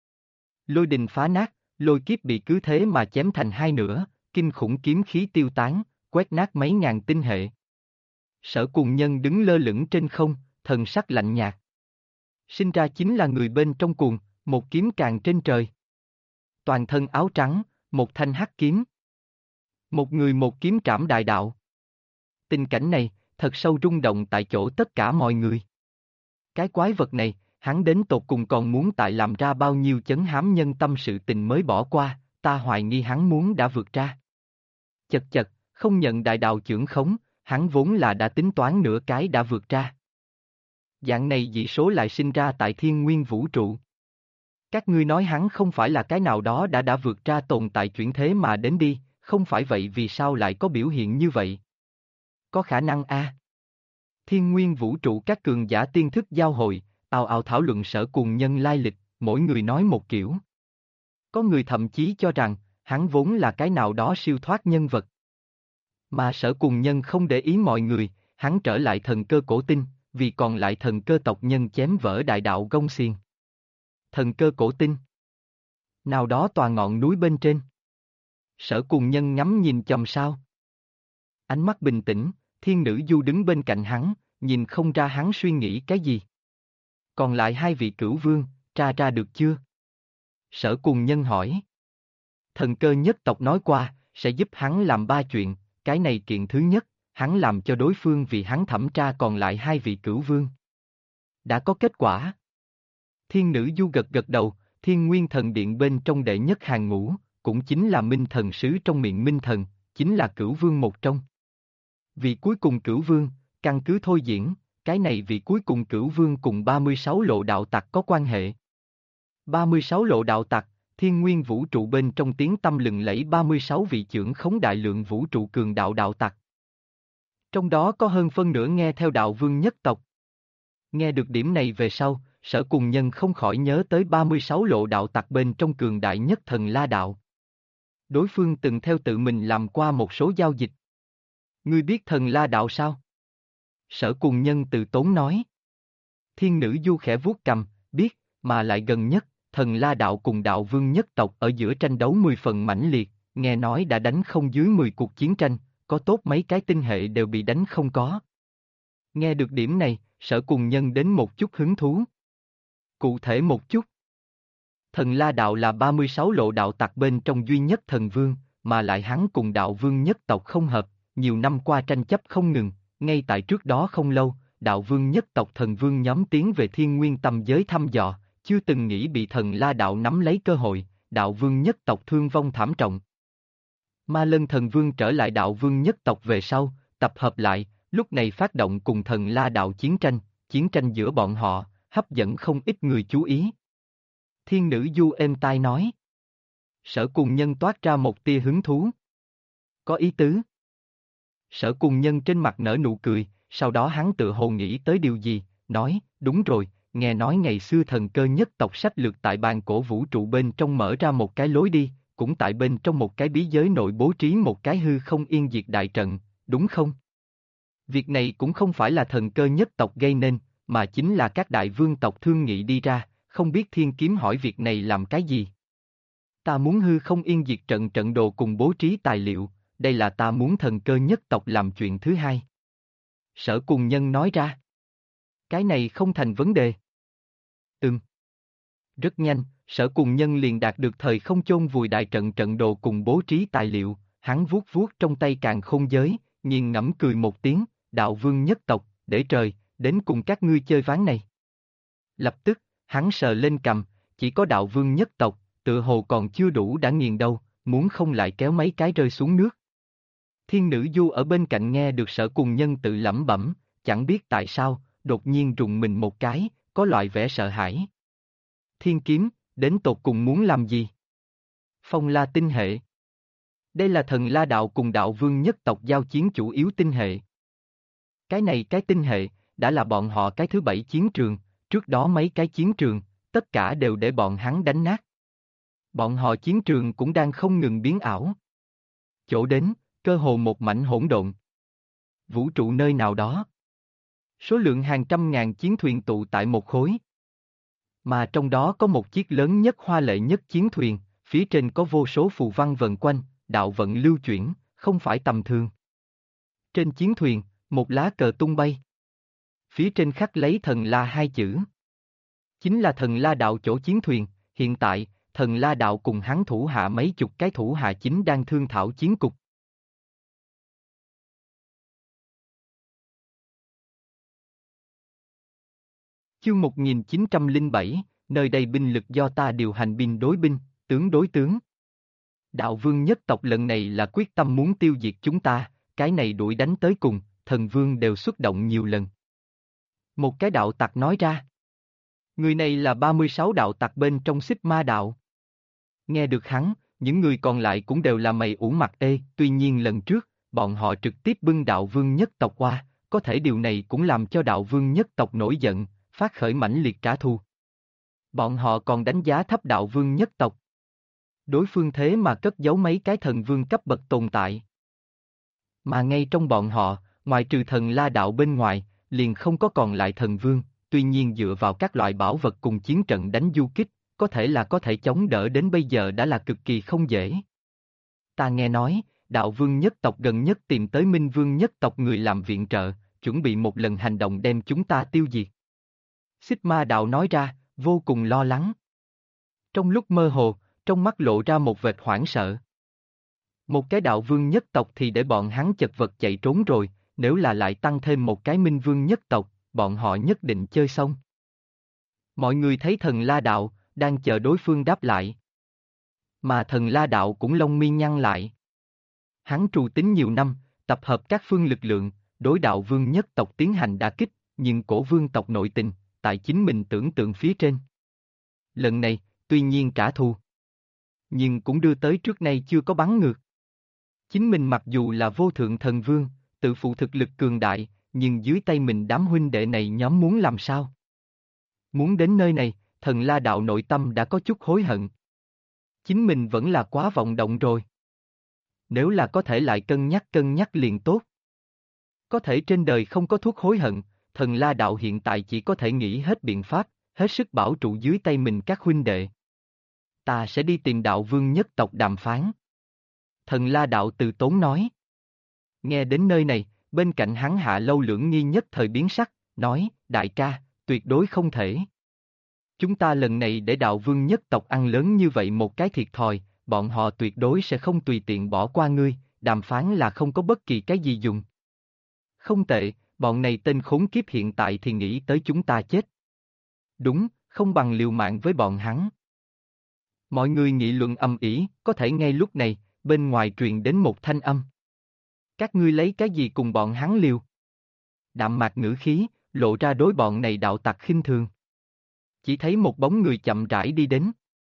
lôi đình phá nát, lôi kiếp bị cứ thế mà chém thành hai nửa, kinh khủng kiếm khí tiêu tán, quét nát mấy ngàn tinh hệ. Sở Cùng Nhân đứng lơ lửng trên không, thần sắc lạnh nhạt. Sinh ra chính là người bên trong cuồng, một kiếm càng trên trời. Toàn thân áo trắng, một thanh hắc kiếm. Một người một kiếm trảm đại đạo. Tình cảnh này, thật sâu rung động tại chỗ tất cả mọi người. Cái quái vật này, hắn đến tột cùng còn muốn tại làm ra bao nhiêu chấn hám nhân tâm sự tình mới bỏ qua, ta hoài nghi hắn muốn đã vượt ra. Chật chật, không nhận đại đạo chưởng khống, hắn vốn là đã tính toán nửa cái đã vượt ra. Dạng này dị số lại sinh ra tại thiên nguyên vũ trụ. Các ngươi nói hắn không phải là cái nào đó đã vượt ra tồn tại chuyển thế mà đến đi, không phải vậy vì sao lại có biểu hiện như vậy? có khả năng a. Thiên nguyên vũ trụ các cường giả tiên thức giao hội, ào ào thảo luận Sở Cuồng Nhân lai lịch, mỗi người nói một kiểu. Có người thậm chí cho rằng, hắn vốn là cái nào đó siêu thoát nhân vật. Mà Sở Cuồng Nhân không để ý mọi người, hắn trở lại thần cơ cổ tinh, vì còn lại thần cơ tộc nhân chém vỡ đại đạo gông xiềng. Thần cơ cổ tinh. Nào đó tòa ngọn núi bên trên. Sở Cuồng Nhân ngắm nhìn chòm sao. Ánh mắt bình tĩnh, thiên nữ du đứng bên cạnh hắn, nhìn không ra hắn suy nghĩ cái gì. Còn lại hai vị cửu vương, tra ra được chưa? Sở Cuồng Nhân hỏi. Thần cơ nhất tộc nói qua, sẽ giúp hắn làm ba chuyện, cái này kiện thứ nhất, hắn làm cho đối phương vì hắn thẩm tra còn lại hai vị cửu vương. Đã có kết quả. Thiên nữ du gật gật đầu, Thiên Nguyên Thần Điện bên trong đệ nhất hàng ngũ, cũng chính là Minh Thần Sứ trong miệng Minh Thần, chính là cửu vương một trong. Vị cuối cùng cửu vương, căn cứ thôi diễn, cái này vị cuối cùng cửu vương cùng 36 lộ đạo tặc có quan hệ. 36 lộ đạo tặc, thiên nguyên vũ trụ bên trong tiếng tâm lừng lẫy 36 vị trưởng khống đại lượng vũ trụ cường đạo đạo tặc. Trong đó có hơn phân nửa nghe theo đạo vương nhất tộc. Nghe được điểm này về sau, Sở Cuồng Nhân không khỏi nhớ tới 36 lộ đạo tặc bên trong cường đại nhất Thần La Đạo. Đối phương từng theo tự mình làm qua một số giao dịch. Ngươi biết Thần La Đạo sao? Sở Cuồng Nhân từ tốn nói. Thiên nữ du khẽ vuốt cằm, biết, mà lại gần nhất, Thần La Đạo cùng đạo vương nhất tộc ở giữa tranh đấu 10 phần mãnh liệt, nghe nói đã đánh không dưới 10 cuộc chiến tranh, có tốt mấy cái tinh hệ đều bị đánh không có. Nghe được điểm này, Sở Cuồng Nhân đến một chút hứng thú. Cụ thể một chút. Thần La Đạo là 36 lộ đạo tặc bên trong duy nhất thần vương, mà lại hắn cùng đạo vương nhất tộc không hợp, nhiều năm qua tranh chấp không ngừng, ngay tại trước đó không lâu, đạo vương nhất tộc thần vương nhóm tiến về thiên nguyên tâm giới thăm dò, chưa từng nghĩ bị thần La Đạo nắm lấy cơ hội, đạo vương nhất tộc thương vong thảm trọng. Ma Lân thần vương trở lại đạo vương nhất tộc về sau, tập hợp lại, lúc này phát động cùng thần La Đạo chiến tranh giữa bọn họ, hấp dẫn không ít người chú ý. Thiên nữ du êm tai nói. Sở Cuồng Nhân toát ra một tia hứng thú. Có ý tứ. Sở Cuồng Nhân trên mặt nở nụ cười, sau đó hắn tự hồ nghĩ tới điều gì, nói, đúng rồi, nghe nói ngày xưa thần cơ nhất tộc sách lược tại bàn cổ vũ trụ bên trong mở ra một cái lối đi, cũng tại bên trong một cái bí giới nội bố trí một cái hư không yên diệt đại trận, đúng không? Việc này cũng không phải là thần cơ nhất tộc gây nên, mà chính là các đại vương tộc thương nghị đi ra, không biết Thiên Kiếm hỏi việc này làm cái gì. Ta muốn hư không yên diệt trận đồ cùng bố trí tài liệu, đây là ta muốn thần cơ nhất tộc làm chuyện thứ hai. Sở Cuồng Nhân nói ra. Cái này không thành vấn đề. Rất nhanh, Sở Cuồng Nhân liền đạt được thời không chôn vùi đại trận đồ cùng bố trí tài liệu, hắn vuốt vuốt trong tay càn khôn giới, nghiền ngẫm cười một tiếng, đạo vương nhất tộc, để trời, đến cùng các ngươi chơi ván này. Lập tức, hắn sờ lên cằm, chỉ có đạo vương nhất tộc, tựa hồ còn chưa đủ đã nghiền đâu, muốn không lại kéo mấy cái rơi xuống nước. Thiên nữ du ở bên cạnh nghe được Sở Cuồng Nhân tự lẩm bẩm, chẳng biết tại sao, đột nhiên rùng mình một cái, có loại vẻ sợ hãi. Thiên kiếm, đến tột cùng muốn làm gì? Phong La tinh hệ. Đây là thần La Đạo cùng đạo vương nhất tộc giao chiến chủ yếu tinh hệ. Cái tinh hệ, đã là bọn họ cái thứ 7 chiến trường, trước đó mấy cái chiến trường, tất cả đều để bọn hắn đánh nát. Bọn họ chiến trường cũng đang không ngừng biến ảo. Chỗ đến, cơ hồ một mảnh hỗn độn. Vũ trụ nơi nào đó. Số lượng hàng trăm ngàn chiến thuyền tụ tại một khối. Mà trong đó có một chiếc lớn nhất hoa lệ nhất chiến thuyền, phía trên có vô số phù văn vần quanh, đạo vận lưu chuyển, không phải tầm thường. Trên chiến thuyền, một lá cờ tung bay. Phía trên khắc lấy thần La hai chữ. Chính là thần La Đạo chỗ chiến thuyền, hiện tại, thần La Đạo cùng hắn thủ hạ mấy chục cái thủ hạ chính đang thương thảo chiến cục. Chương 1907, nơi đây binh lực do ta điều hành binh đối binh, tướng đối tướng. Đạo vương nhất tộc lần này là quyết tâm muốn tiêu diệt chúng ta, cái này đuổi đánh tới cùng, thần vương đều xuất động nhiều lần. Một cái đạo tặc nói ra. Người này là 36 đạo tặc bên trong Xích Ma Đạo. Nghe được hắn, những người còn lại cũng đều là mày ủ mặt ê, tuy nhiên lần trước, bọn họ trực tiếp bưng đạo vương nhất tộc qua, có thể điều này cũng làm cho đạo vương nhất tộc nổi giận, phát khởi mãnh liệt trả thù. Bọn họ còn đánh giá thấp đạo vương nhất tộc. Đối phương thế mà cất giấu mấy cái thần vương cấp bậc tồn tại. Mà ngay trong bọn họ, ngoài trừ thần La đạo bên ngoài, liền không có còn lại thần vương, tuy nhiên dựa vào các loại bảo vật cùng chiến trận đánh du kích, có thể chống đỡ đến bây giờ đã là cực kỳ không dễ. Ta nghe nói, đạo vương nhất tộc gần nhất tìm tới Minh vương nhất tộc người làm viện trợ, chuẩn bị một lần hành động đem chúng ta tiêu diệt. Xích Ma đạo nói ra, vô cùng lo lắng. Trong lúc mơ hồ, trong mắt lộ ra một vệt hoảng sợ. Một cái đạo vương nhất tộc thì để bọn hắn chật vật chạy trốn rồi, nếu là lại tăng thêm một cái Minh vương nhất tộc, bọn họ nhất định chơi xong. Mọi người thấy thần La đạo, đang chờ đối phương đáp lại. Mà thần La đạo cũng lông mi nhăn lại. Hắn trù tính nhiều năm, tập hợp các phương lực lượng, đối đạo vương nhất tộc tiến hành đả kích, nhưng cổ vương tộc nội tình, tại chính mình tưởng tượng phía trên. Lần này, tuy nhiên trả thù, nhưng cũng đưa tới trước nay chưa có bắn ngược. Chính mình mặc dù là vô thượng thần vương, tự phụ thực lực cường đại, nhưng dưới tay mình đám huynh đệ này nhóm muốn làm sao? Muốn đến nơi này, thần La đạo nội tâm đã có chút hối hận. Chính mình vẫn là quá vọng động rồi. Nếu là có thể lại cân nhắc liền tốt. Có thể trên đời không có thuốc hối hận, thần La đạo hiện tại chỉ có thể nghĩ hết biện pháp, hết sức bảo trụ dưới tay mình các huynh đệ. Ta sẽ đi tìm đạo vương nhất tộc đàm phán. Thần La đạo từ tốn nói. Nghe đến nơi này, bên cạnh hắn Hạ Lâu Lưỡng Nghi nhất thời biến sắc, nói, đại ca, tuyệt đối không thể. Chúng ta lần này để đạo vương nhất tộc ăn lớn như vậy một cái thiệt thòi, bọn họ tuyệt đối sẽ không tùy tiện bỏ qua ngươi, đàm phán là không có bất kỳ cái gì dùng. Không tệ, bọn này tên khốn kiếp hiện tại thì nghĩ tới chúng ta chết. Đúng, không bằng liều mạng với bọn hắn. Mọi người nghị luận ầm ĩ, có thể ngay lúc này, bên ngoài truyền đến một thanh âm. Các ngươi lấy cái gì cùng bọn hắn liều? Đạm mạc ngữ khí, lộ ra đối bọn này đạo tặc khinh thường. Chỉ thấy một bóng người chậm rãi đi đến.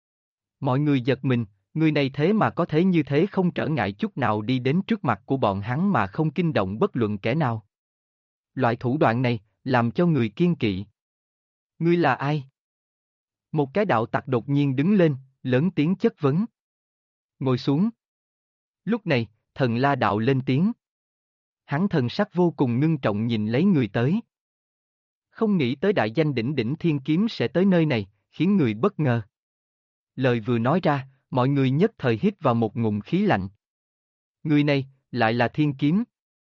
Mọi người giật mình, người này thế mà có thể như thế không trở ngại chút nào đi đến trước mặt của bọn hắn mà không kinh động bất luận kẻ nào. Loại thủ đoạn này, làm cho người kiêng kỵ. Ngươi là ai? Một cái đạo tặc đột nhiên đứng lên, lớn tiếng chất vấn. Ngồi xuống. Lúc này, thần La đạo lên tiếng. Hắn thần sắc vô cùng ngưng trọng nhìn lấy người tới. Không nghĩ tới đại danh đỉnh đỉnh thiên kiếm sẽ tới nơi này, khiến người bất ngờ. Lời vừa nói ra, mọi người nhất thời hít vào một ngụm khí lạnh. Người này, lại là thiên kiếm.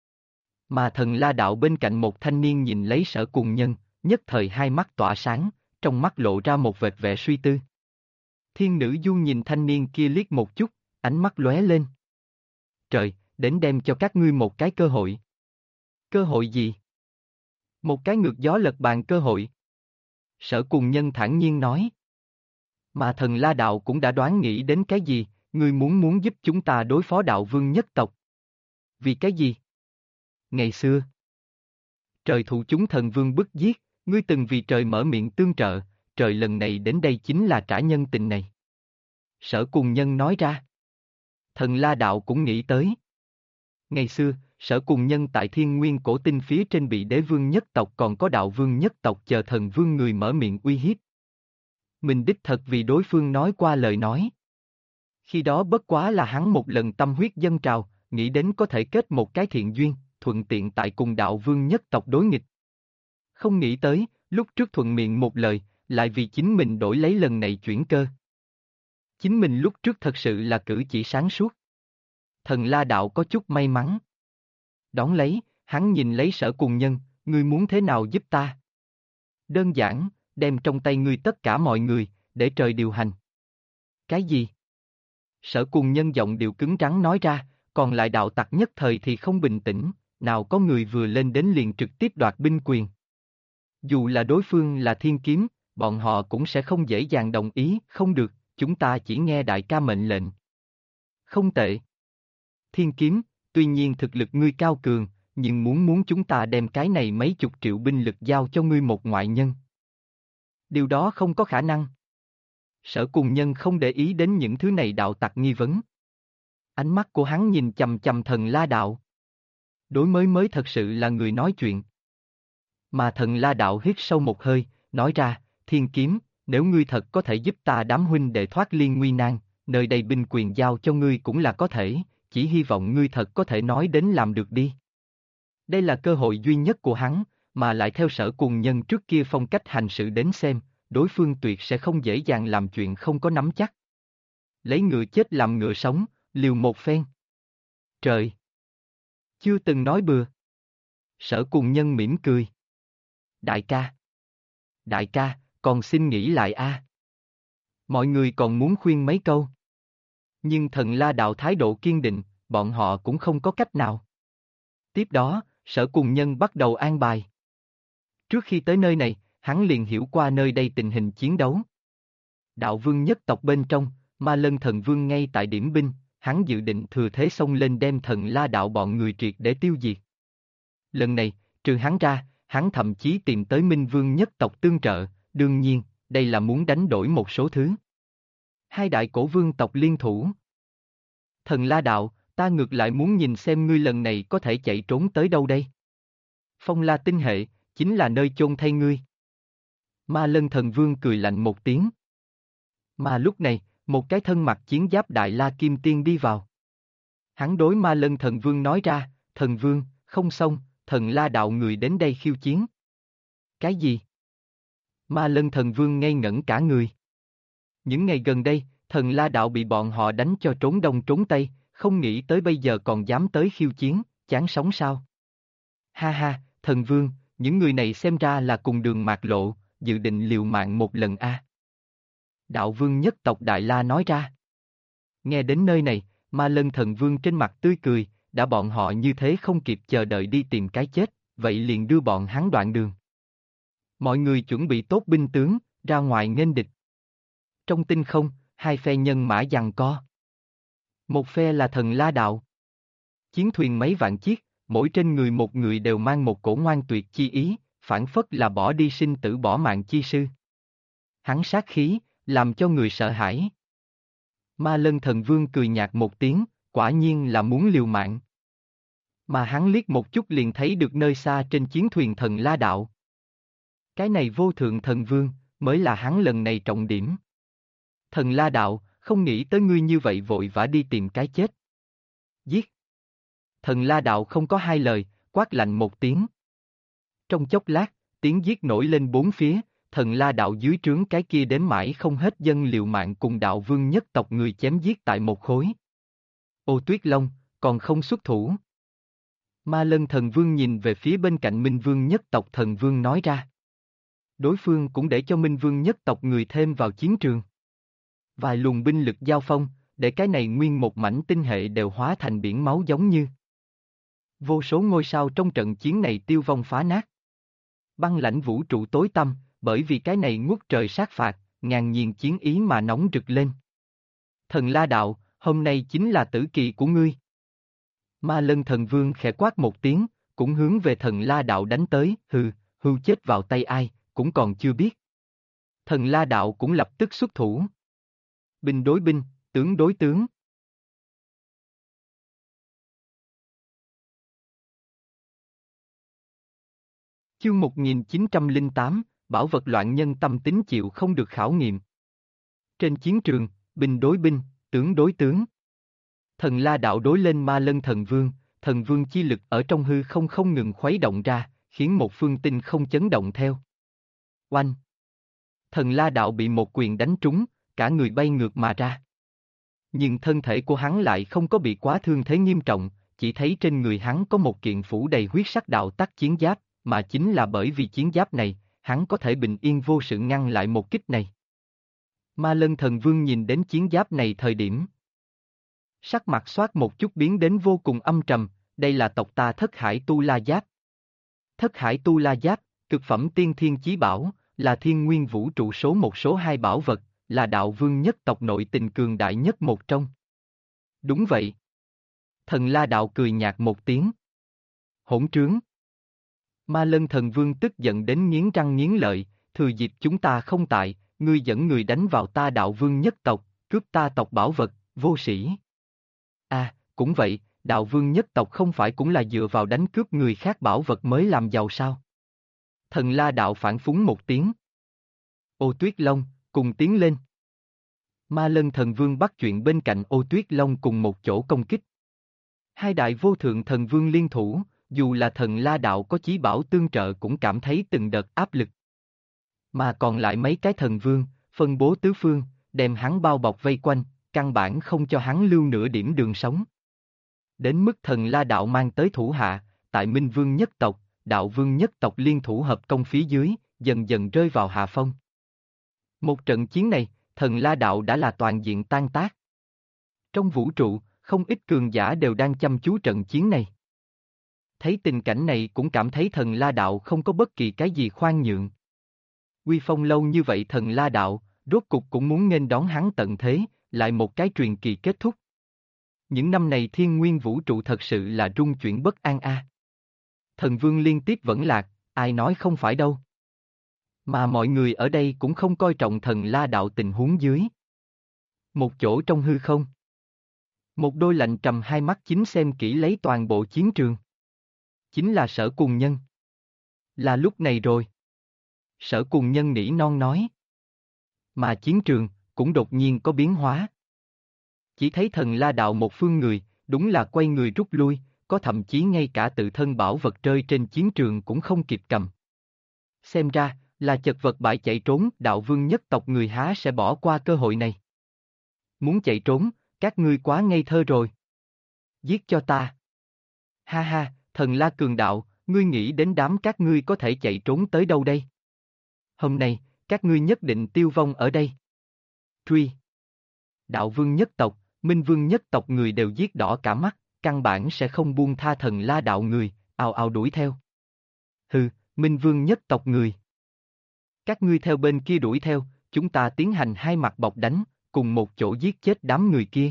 Mà thần La đạo bên cạnh một thanh niên nhìn lấy Sở Cùng Nhân, nhất thời hai mắt tỏa sáng, trong mắt lộ ra một vệt vẻ suy tư. Thiên nữ du nhìn thanh niên kia liếc một chút, ánh mắt lóe lên. Trời, đến đem cho các ngươi một cái cơ hội. Cơ hội gì? Một cái ngược gió lật bàn cơ hội. Sở Cùng Nhân thản nhiên nói. Mà thần La đạo cũng đã đoán nghĩ đến cái gì, ngươi muốn giúp chúng ta đối phó đạo vương nhất tộc. Vì cái gì? Ngày xưa, trời thụ chúng thần vương bức giết, ngươi từng vì trời mở miệng tương trợ, trời lần này đến đây chính là trả nhân tình này. Sở Cùng Nhân nói ra. Thần La đạo cũng nghĩ tới. Ngày xưa, Sở Cùng Nhân tại Thiên Nguyên Cổ Tinh phía trên bị đế vương nhất tộc còn có đạo vương nhất tộc chờ thần vương người mở miệng uy hiếp. Mình đích thật vì đối phương nói qua lời nói. Khi đó bất quá là hắn một lần tâm huyết dâng trào, nghĩ đến có thể kết một cái thiện duyên, thuận tiện tại cùng đạo vương nhất tộc đối nghịch. Không nghĩ tới, lúc trước thuận miệng một lời, lại vì chính mình đổi lấy lần này chuyển cơ. Chính mình lúc trước thật sự là cử chỉ sáng suốt. Thần La đạo có chút may mắn. Đón lấy, hắn nhìn lấy Sở Cùng Nhân, ngươi muốn thế nào giúp ta? Đơn giản, đem trong tay ngươi tất cả mọi người, để trời điều hành. Cái gì? Sở Cùng Nhân giọng điệu cứng rắn nói ra, còn lại đạo tặc nhất thời thì không bình tĩnh, nào có người vừa lên đến liền trực tiếp đoạt binh quyền. Dù là đối phương là thiên kiếm, bọn họ cũng sẽ không dễ dàng đồng ý, không được, chúng ta chỉ nghe đại ca mệnh lệnh. Không tệ. Thiên kiếm, tuy nhiên thực lực ngươi cao cường, nhưng muốn chúng ta đem cái này mấy chục triệu binh lực giao cho ngươi một ngoại nhân. Điều đó không có khả năng. Sở Cùng Nhân không để ý đến những thứ này đạo tặc nghi vấn. Ánh mắt của hắn nhìn chằm chằm thần La đạo. đối mới mới thật sự là người nói chuyện. Mà Thần La Đạo hít sâu một hơi, nói ra, Thiên Kiếm, nếu ngươi thật có thể giúp ta đám huynh đệ thoát liên nguy nan, nơi đây binh quyền giao cho ngươi cũng là có thể, chỉ hy vọng ngươi thật có thể nói đến làm được đi. Đây là cơ hội duy nhất của hắn, mà lại theo Sở Cùng Nhân trước kia phong cách hành sự đến xem, đối phương tuyệt sẽ không dễ dàng làm chuyện không có nắm chắc. Lấy ngựa chết làm ngựa sống, liều một phen. Trời! Chưa từng nói bừa. Sở Cùng Nhân mỉm cười. Đại ca! Đại ca, còn xin nghĩ lại a. Mọi người còn muốn khuyên mấy câu. Nhưng Thần La Đạo thái độ kiên định, bọn họ cũng không có cách nào. Tiếp đó, Sở Cùng Nhân bắt đầu an bài. Trước khi tới nơi này, hắn liền hiểu qua nơi đây tình hình chiến đấu. Đạo vương nhất tộc bên trong, Ma Lân Thần Vương ngay tại điểm binh, hắn dự định thừa thế xông lên đem Thần La Đạo bọn người triệt để tiêu diệt. Lần này, trừ hắn ra, hắn thậm chí tìm tới Minh Vương nhất tộc tương trợ, đương nhiên, đây là muốn đánh đổi một số thứ. Hai đại cổ vương tộc liên thủ. Thần La Đạo, ta ngược lại muốn nhìn xem ngươi lần này có thể chạy trốn tới đâu đây. Phong La tinh hệ, chính là nơi chôn thay ngươi. Ma Lân Thần Vương cười lạnh một tiếng. Mà lúc này, một cái thân mặc chiến giáp Đại La Kim Tiên đi vào. Hắn đối Ma Lân Thần Vương nói ra, Thần Vương, không xong, Thần La Đạo người đến đây khiêu chiến. Cái gì? Ma Lân Thần Vương ngây ngẩn cả người. Những ngày gần đây, Thần La Đạo bị bọn họ đánh cho trốn đông trốn tây, không nghĩ tới bây giờ còn dám tới khiêu chiến, chán sống sao? Ha ha, Thần Vương, những người này xem ra là cùng đường mạt lộ, dự định liều mạng một lần a. Đạo Vương nhất tộc Đại La nói ra. Nghe đến nơi này, Ma Lân Thần Vương trên mặt tươi cười, đã bọn họ như thế không kịp chờ đợi đi tìm cái chết, vậy liền đưa bọn hắn đoạn đường. Mọi người chuẩn bị tốt binh tướng, ra ngoài nghênh địch. Trong tinh không, hai phe nhân mã giằng co. Một phe là Thần La Đạo. Chiến thuyền mấy vạn chiếc, mỗi trên người một người đều mang một cổ ngoan tuyệt chi ý, phản phất là bỏ đi sinh tử bỏ mạng chi sư. Hắn sát khí, làm cho người sợ hãi. Ma Lân Thần Vương cười nhạt một tiếng, quả nhiên là muốn liều mạng. Mà hắn liếc một chút liền thấy được nơi xa trên chiến thuyền Thần La Đạo. Cái này vô thượng thần vương, mới là hắn lần này trọng điểm. Thần La Đạo, không nghĩ tới ngươi như vậy vội vã đi tìm cái chết. Giết! Thần La Đạo không có hai lời, quát lạnh một tiếng. Trong chốc lát, tiếng giết nổi lên bốn phía, Thần La Đạo dưới trướng cái kia đến mãi không hết dân liều mạng cùng đạo vương nhất tộc người chém giết tại một khối. Ô Tuyết Long, còn không xuất thủ. Ma Lân Thần Vương nhìn về phía bên cạnh Minh Vương nhất tộc Thần Vương nói ra. Đối phương cũng để cho Minh Vương nhất tộc người thêm vào chiến trường. Vài luồng binh lực giao phong, để cái này nguyên một mảnh tinh hệ đều hóa thành biển máu giống như. Vô số ngôi sao trong trận chiến này tiêu vong phá nát. Băng lãnh vũ trụ tối tăm, bởi vì cái này ngút trời sát phạt, ngàn nhiên chiến ý mà nóng rực lên. Thần La Đạo, hôm nay chính là tử kỳ của ngươi. Ma Lân Thần Vương khẽ quát một tiếng, cũng hướng về Thần La Đạo đánh tới, hưu chết vào tay ai, cũng còn chưa biết. Thần La Đạo cũng lập tức xuất thủ. Binh đối binh, tướng đối tướng. Chương 1908, bảo vật loạn nhân tâm tính chịu không được khảo nghiệm. Trên chiến trường, binh đối binh, tướng đối tướng. Thần La Đạo đối lên Ma Lân Thần Vương chi lực ở trong hư không không ngừng khuấy động ra, khiến một phương tinh không chấn động theo. Oanh! Thần La Đạo bị một quyền đánh trúng, cả người bay ngược mà ra. Nhưng thân thể của hắn lại không có bị quá thương thế nghiêm trọng, chỉ thấy trên người hắn có một kiện phủ đầy huyết sắc đạo tắc chiến giáp, mà chính là bởi vì chiến giáp này, hắn có thể bình yên vô sự ngăn lại một kích này. Ma Lân Thần Vương nhìn đến chiến giáp này thời điểm. Sắc mặt xoát một chút biến đến vô cùng âm trầm, đây là tộc ta Thất Hải Tu La Giáp. Thất Hải Tu La Giáp, cực phẩm tiên thiên chí bảo, là thiên nguyên vũ trụ số một số hai bảo vật, là đạo vương nhất tộc nội tình cường đại nhất một trong. Đúng vậy. Thần La Đạo cười nhạt một tiếng. Hỗn trướng. Ma Lân Thần Vương tức giận đến nghiến răng nghiến lợi, thừa dịp chúng ta không tại, ngươi dẫn người đánh vào ta đạo vương nhất tộc, cướp ta tộc bảo vật, vô sĩ. À, cũng vậy, đạo vương nhất tộc không phải cũng là dựa vào đánh cướp người khác bảo vật mới làm giàu sao? Thần La đạo phản phúng một tiếng. Ô Tuyết Long, cùng tiến lên. Ma Lân thần vương bắt chuyện bên cạnh Ô Tuyết Long cùng một chỗ công kích. Hai đại vô thượng thần vương liên thủ, dù là thần La đạo có chí bảo tương trợ cũng cảm thấy từng đợt áp lực. Mà còn lại mấy cái thần vương, phân bố tứ phương, đem hắn bao bọc vây quanh, căn bản không cho hắn lưu nửa điểm đường sống. Đến mức thần La đạo mang tới thủ hạ, tại Minh Vương nhất tộc, Đạo Vương nhất tộc liên thủ hợp công phía dưới, dần dần rơi vào hạ phong. Một trận chiến này, thần La đạo đã là toàn diện tan tác. Trong vũ trụ, không ít cường giả đều đang chăm chú trận chiến này. Thấy tình cảnh này cũng cảm thấy thần La đạo không có bất kỳ cái gì khoan nhượng. Uy phong lâu như vậy thần La đạo, rốt cục cũng muốn nghênh đón hắn tận thế, lại một cái truyền kỳ kết thúc. Những năm này thiên nguyên vũ trụ thật sự là rung chuyển bất an a. Thần vương liên tiếp vẫn lạc, ai nói không phải đâu. Mà mọi người ở đây cũng không coi trọng thần La đạo tình huống dưới. Một chỗ trong hư không. Một đôi lạnh trầm hai mắt chính xem kỹ lấy toàn bộ chiến trường. Chính là Sở Cùng Nhân. Là lúc này rồi. Sở Cùng Nhân nỉ non nói. Mà chiến trường, cũng đột nhiên có biến hóa. Chỉ thấy thần La đạo một phương người, đúng là quay người rút lui, có thậm chí ngay cả tự thân bảo vật rơi trên chiến trường cũng không kịp cầm. Xem ra, là chật vật bại chạy trốn, đạo vương nhất tộc người há sẽ bỏ qua cơ hội này. Muốn chạy trốn, các ngươi quá ngây thơ rồi. Giết cho ta. Ha ha, thần La cường đạo, ngươi nghĩ đến đám các ngươi có thể chạy trốn tới đâu đây? Hôm nay, các ngươi nhất định tiêu vong ở đây. Truy. Đạo vương nhất tộc, Minh vương nhất tộc người đều giết đỏ cả mắt, căn bản sẽ không buông tha thần La đạo người, ào ào đuổi theo. Hừ, Minh vương nhất tộc người. Các ngươi theo bên kia đuổi theo, chúng ta tiến hành hai mặt bọc đánh, cùng một chỗ giết chết đám người kia.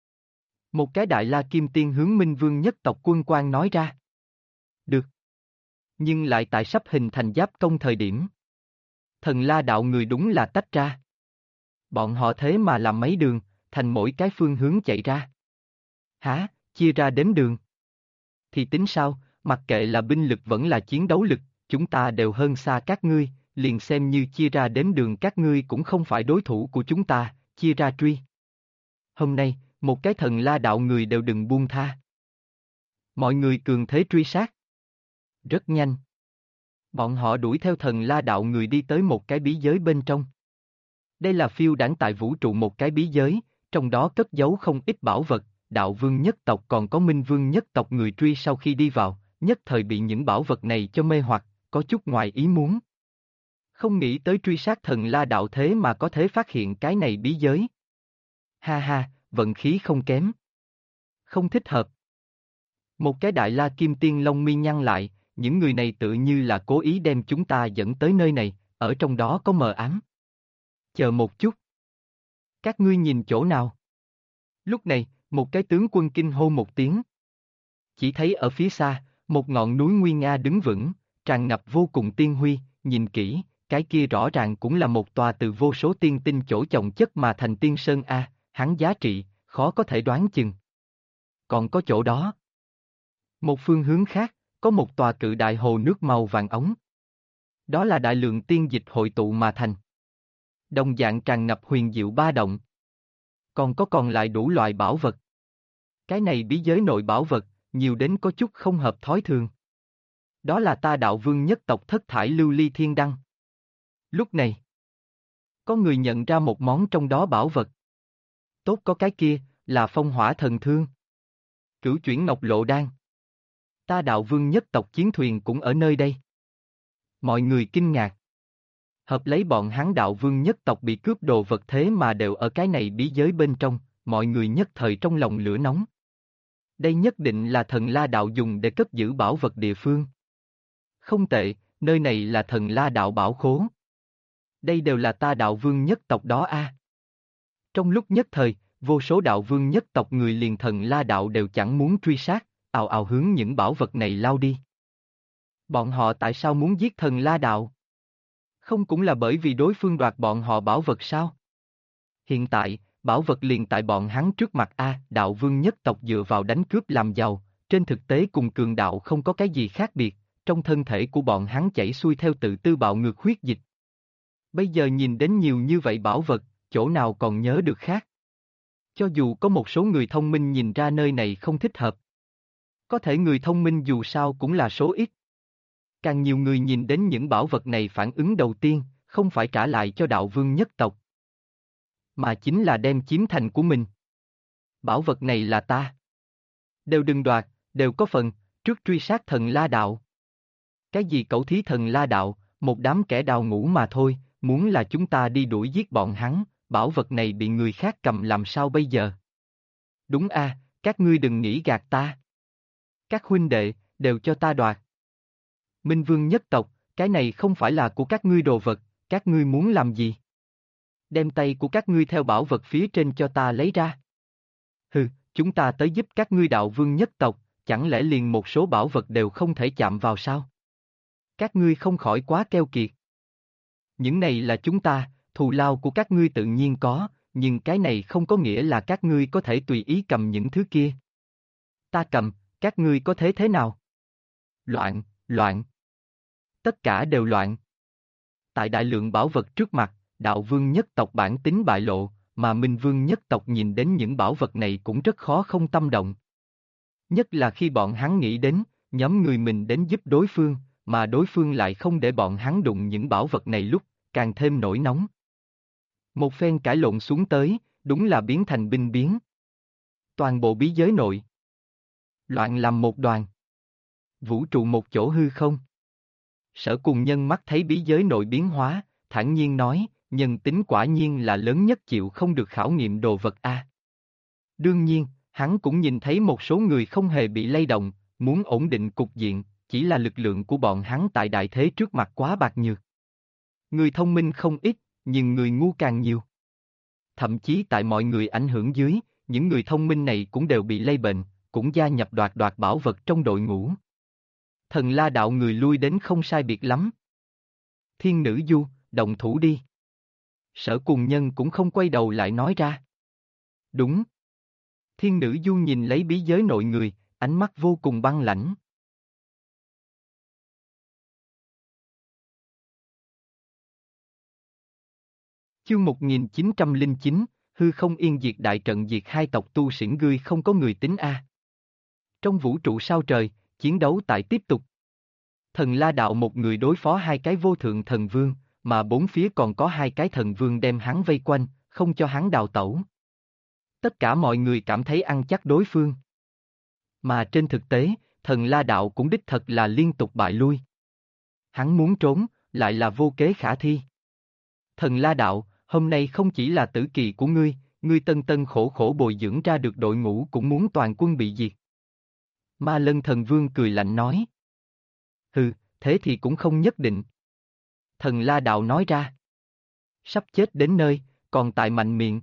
Một cái đại la kim tiên hướng Minh vương nhất tộc quân quan nói ra. Được. Nhưng lại tại sắp hình thành giáp công thời điểm. Thần La đạo người đúng là tách ra. Bọn họ thế mà làm mấy đường, thành mỗi cái phương hướng chạy ra. Hả, chia ra đếm đường. Thì tính sao, mặc kệ là binh lực vẫn là chiến đấu lực, chúng ta đều hơn xa các ngươi, liền xem như chia ra đếm đường các ngươi cũng không phải đối thủ của chúng ta, chia ra truy. Hôm nay, một cái thần La đạo người đều đừng buông tha. Mọi người cường thế truy sát. Rất nhanh. Bọn họ đuổi theo thần La đạo người đi tới một cái bí giới bên trong. Đây là phiêu đãng tại vũ trụ một cái bí giới, trong đó cất giấu không ít bảo vật, đạo vương nhất tộc còn có minh vương nhất tộc người truy sau khi đi vào, nhất thời bị những bảo vật này cho mê hoặc, có chút ngoài ý muốn. Không nghĩ tới truy sát thần La đạo thế mà có thể phát hiện cái này bí giới. Ha ha, vận khí không kém. Không thích hợp. Một cái đại la kim tiên lông mi nhăn lại, những người này tự như là cố ý đem chúng ta dẫn tới nơi này, ở trong đó có mờ ám. Chờ một chút. Các ngươi nhìn chỗ nào? Lúc này, một cái tướng quân kinh hô một tiếng. Chỉ thấy ở phía xa, một ngọn núi nguy nga đứng vững, tràn ngập vô cùng tiên huy, nhìn kỹ, cái kia rõ ràng cũng là một tòa từ vô số tiên tinh chỗ chồng chất mà thành tiên sơn A, hắn giá trị, khó có thể đoán chừng. Còn có chỗ đó. Một phương hướng khác, có một tòa cự đại hồ nước màu vàng ống. Đó là đại lượng tiên dịch hội tụ mà thành. Đồng dạng tràn ngập huyền diệu ba động. Còn lại đủ loại bảo vật. Cái này bí giới nội bảo vật, nhiều đến có chút không hợp thói thường. Đó là ta đạo vương nhất tộc thất thải lưu ly thiên đăng. Lúc này, có người nhận ra một món trong đó bảo vật. Tốt có cái kia, là phong hỏa thần thương. Cửu chuyển ngọc lộ đan. Ta đạo vương nhất tộc chiến thuyền cũng ở nơi đây. Mọi người kinh ngạc. Hợp lấy bọn hắn đạo vương nhất tộc bị cướp đồ vật thế mà đều ở cái này bí giới bên trong, mọi người nhất thời trong lòng lửa nóng. Đây nhất định là thần La đạo dùng để cất giữ bảo vật địa phương. Không tệ, nơi này là thần La đạo bảo khố. Đây đều là ta đạo vương nhất tộc đó a. Trong lúc nhất thời, vô số đạo vương nhất tộc người liền thần La đạo đều chẳng muốn truy sát, ào ào hướng những bảo vật này lao đi. Bọn họ tại sao muốn giết thần La đạo? Không cũng là bởi vì đối phương đoạt bọn họ bảo vật sao? Hiện tại, bảo vật liền tại bọn hắn trước mặt đạo vương nhất tộc dựa vào đánh cướp làm giàu, trên thực tế cùng cường đạo không có cái gì khác biệt, trong thân thể của bọn hắn chảy xuôi theo tự tư bạo ngược huyết dịch. Bây giờ nhìn đến nhiều như vậy bảo vật, chỗ nào còn nhớ được khác. Cho dù có một số người thông minh nhìn ra nơi này không thích hợp. Có thể người thông minh dù sao cũng là số ít. Càng nhiều người nhìn đến những bảo vật này phản ứng đầu tiên, không phải trả lại cho đạo vương nhất tộc, mà chính là đem chiếm thành của mình. Bảo vật này là ta. Đều đừng đoạt, đều có phần, trước truy sát thần La Đạo. Cái gì cẩu thí thần La Đạo, một đám kẻ đào ngũ mà thôi, muốn là chúng ta đi đuổi giết bọn hắn, bảo vật này bị người khác cầm làm sao bây giờ? Đúng các ngươi đừng nghĩ gạt ta. Các huynh đệ, đều cho ta đoạt. Minh Vương nhất tộc, cái này không phải là của các ngươi đồ vật, các ngươi muốn làm gì? Đem tay của các ngươi theo bảo vật phía trên cho ta lấy ra. Hừ, chúng ta tới giúp các ngươi đạo vương nhất tộc, chẳng lẽ liền một số bảo vật đều không thể chạm vào sao? Các ngươi không khỏi quá keo kiệt. Những này là chúng ta, thù lao của các ngươi tự nhiên có, nhưng cái này không có nghĩa là các ngươi có thể tùy ý cầm những thứ kia. Ta cầm, các ngươi có thế thế nào? Loạn, loạn. Tất cả đều loạn. Tại đại lượng bảo vật trước mặt, đạo vương nhất tộc bản tính bại lộ, mà Minh Vương nhất tộc nhìn đến những bảo vật này cũng rất khó không tâm động. Nhất là khi bọn hắn nghĩ đến, nhóm người mình đến giúp đối phương, mà đối phương lại không để bọn hắn đụng những bảo vật này lúc, càng thêm nổi nóng. Một phen cãi lộn xuống tới, đúng là biến thành binh biến. Toàn bộ bí giới nội. Loạn làm một đoàn. Vũ trụ một chỗ hư không. Sở Cùng Nhân mắt thấy bí giới nội biến hóa, thản nhiên nói, nhân tính quả nhiên là lớn nhất chịu không được khảo nghiệm đồ vật Đương nhiên, hắn cũng nhìn thấy một số người không hề bị lay động, muốn ổn định cục diện, chỉ là lực lượng của bọn hắn tại đại thế trước mặt quá bạc nhược. Người thông minh không ít, nhưng người ngu càng nhiều. Thậm chí tại mọi người ảnh hưởng dưới, những người thông minh này cũng đều bị lây bệnh, cũng gia nhập đoạt bảo vật trong đội ngũ. Thần La Đạo người lui đến không sai biệt lắm. Thiên Nữ Du, động thủ đi. Sở Cùng Nhân cũng không quay đầu lại nói ra. Đúng. Thiên Nữ Du nhìn lấy bí giới nội người, ánh mắt vô cùng băng lãnh. Chương 1909, hư không yên diệt đại trận diệt hai tộc tu xỉn ngươi không có người tính Trong vũ trụ sao trời, chiến đấu tại tiếp tục. Thần La Đạo một người đối phó hai cái vô thượng thần vương, mà bốn phía còn có hai cái thần vương đem hắn vây quanh, không cho hắn đào tẩu. Tất cả mọi người cảm thấy ăn chắc đối phương. Mà trên thực tế, thần La Đạo cũng đích thật là liên tục bại lui. Hắn muốn trốn, lại là vô kế khả thi. Thần La Đạo, hôm nay không chỉ là tử kỳ của ngươi tân tân khổ khổ bồi dưỡng ra được đội ngũ cũng muốn toàn quân bị diệt. Ma Lân Thần Vương cười lạnh nói. Hừ, thế thì cũng không nhất định. Thần La Đạo nói ra. Sắp chết đến nơi, còn tại mạnh miệng.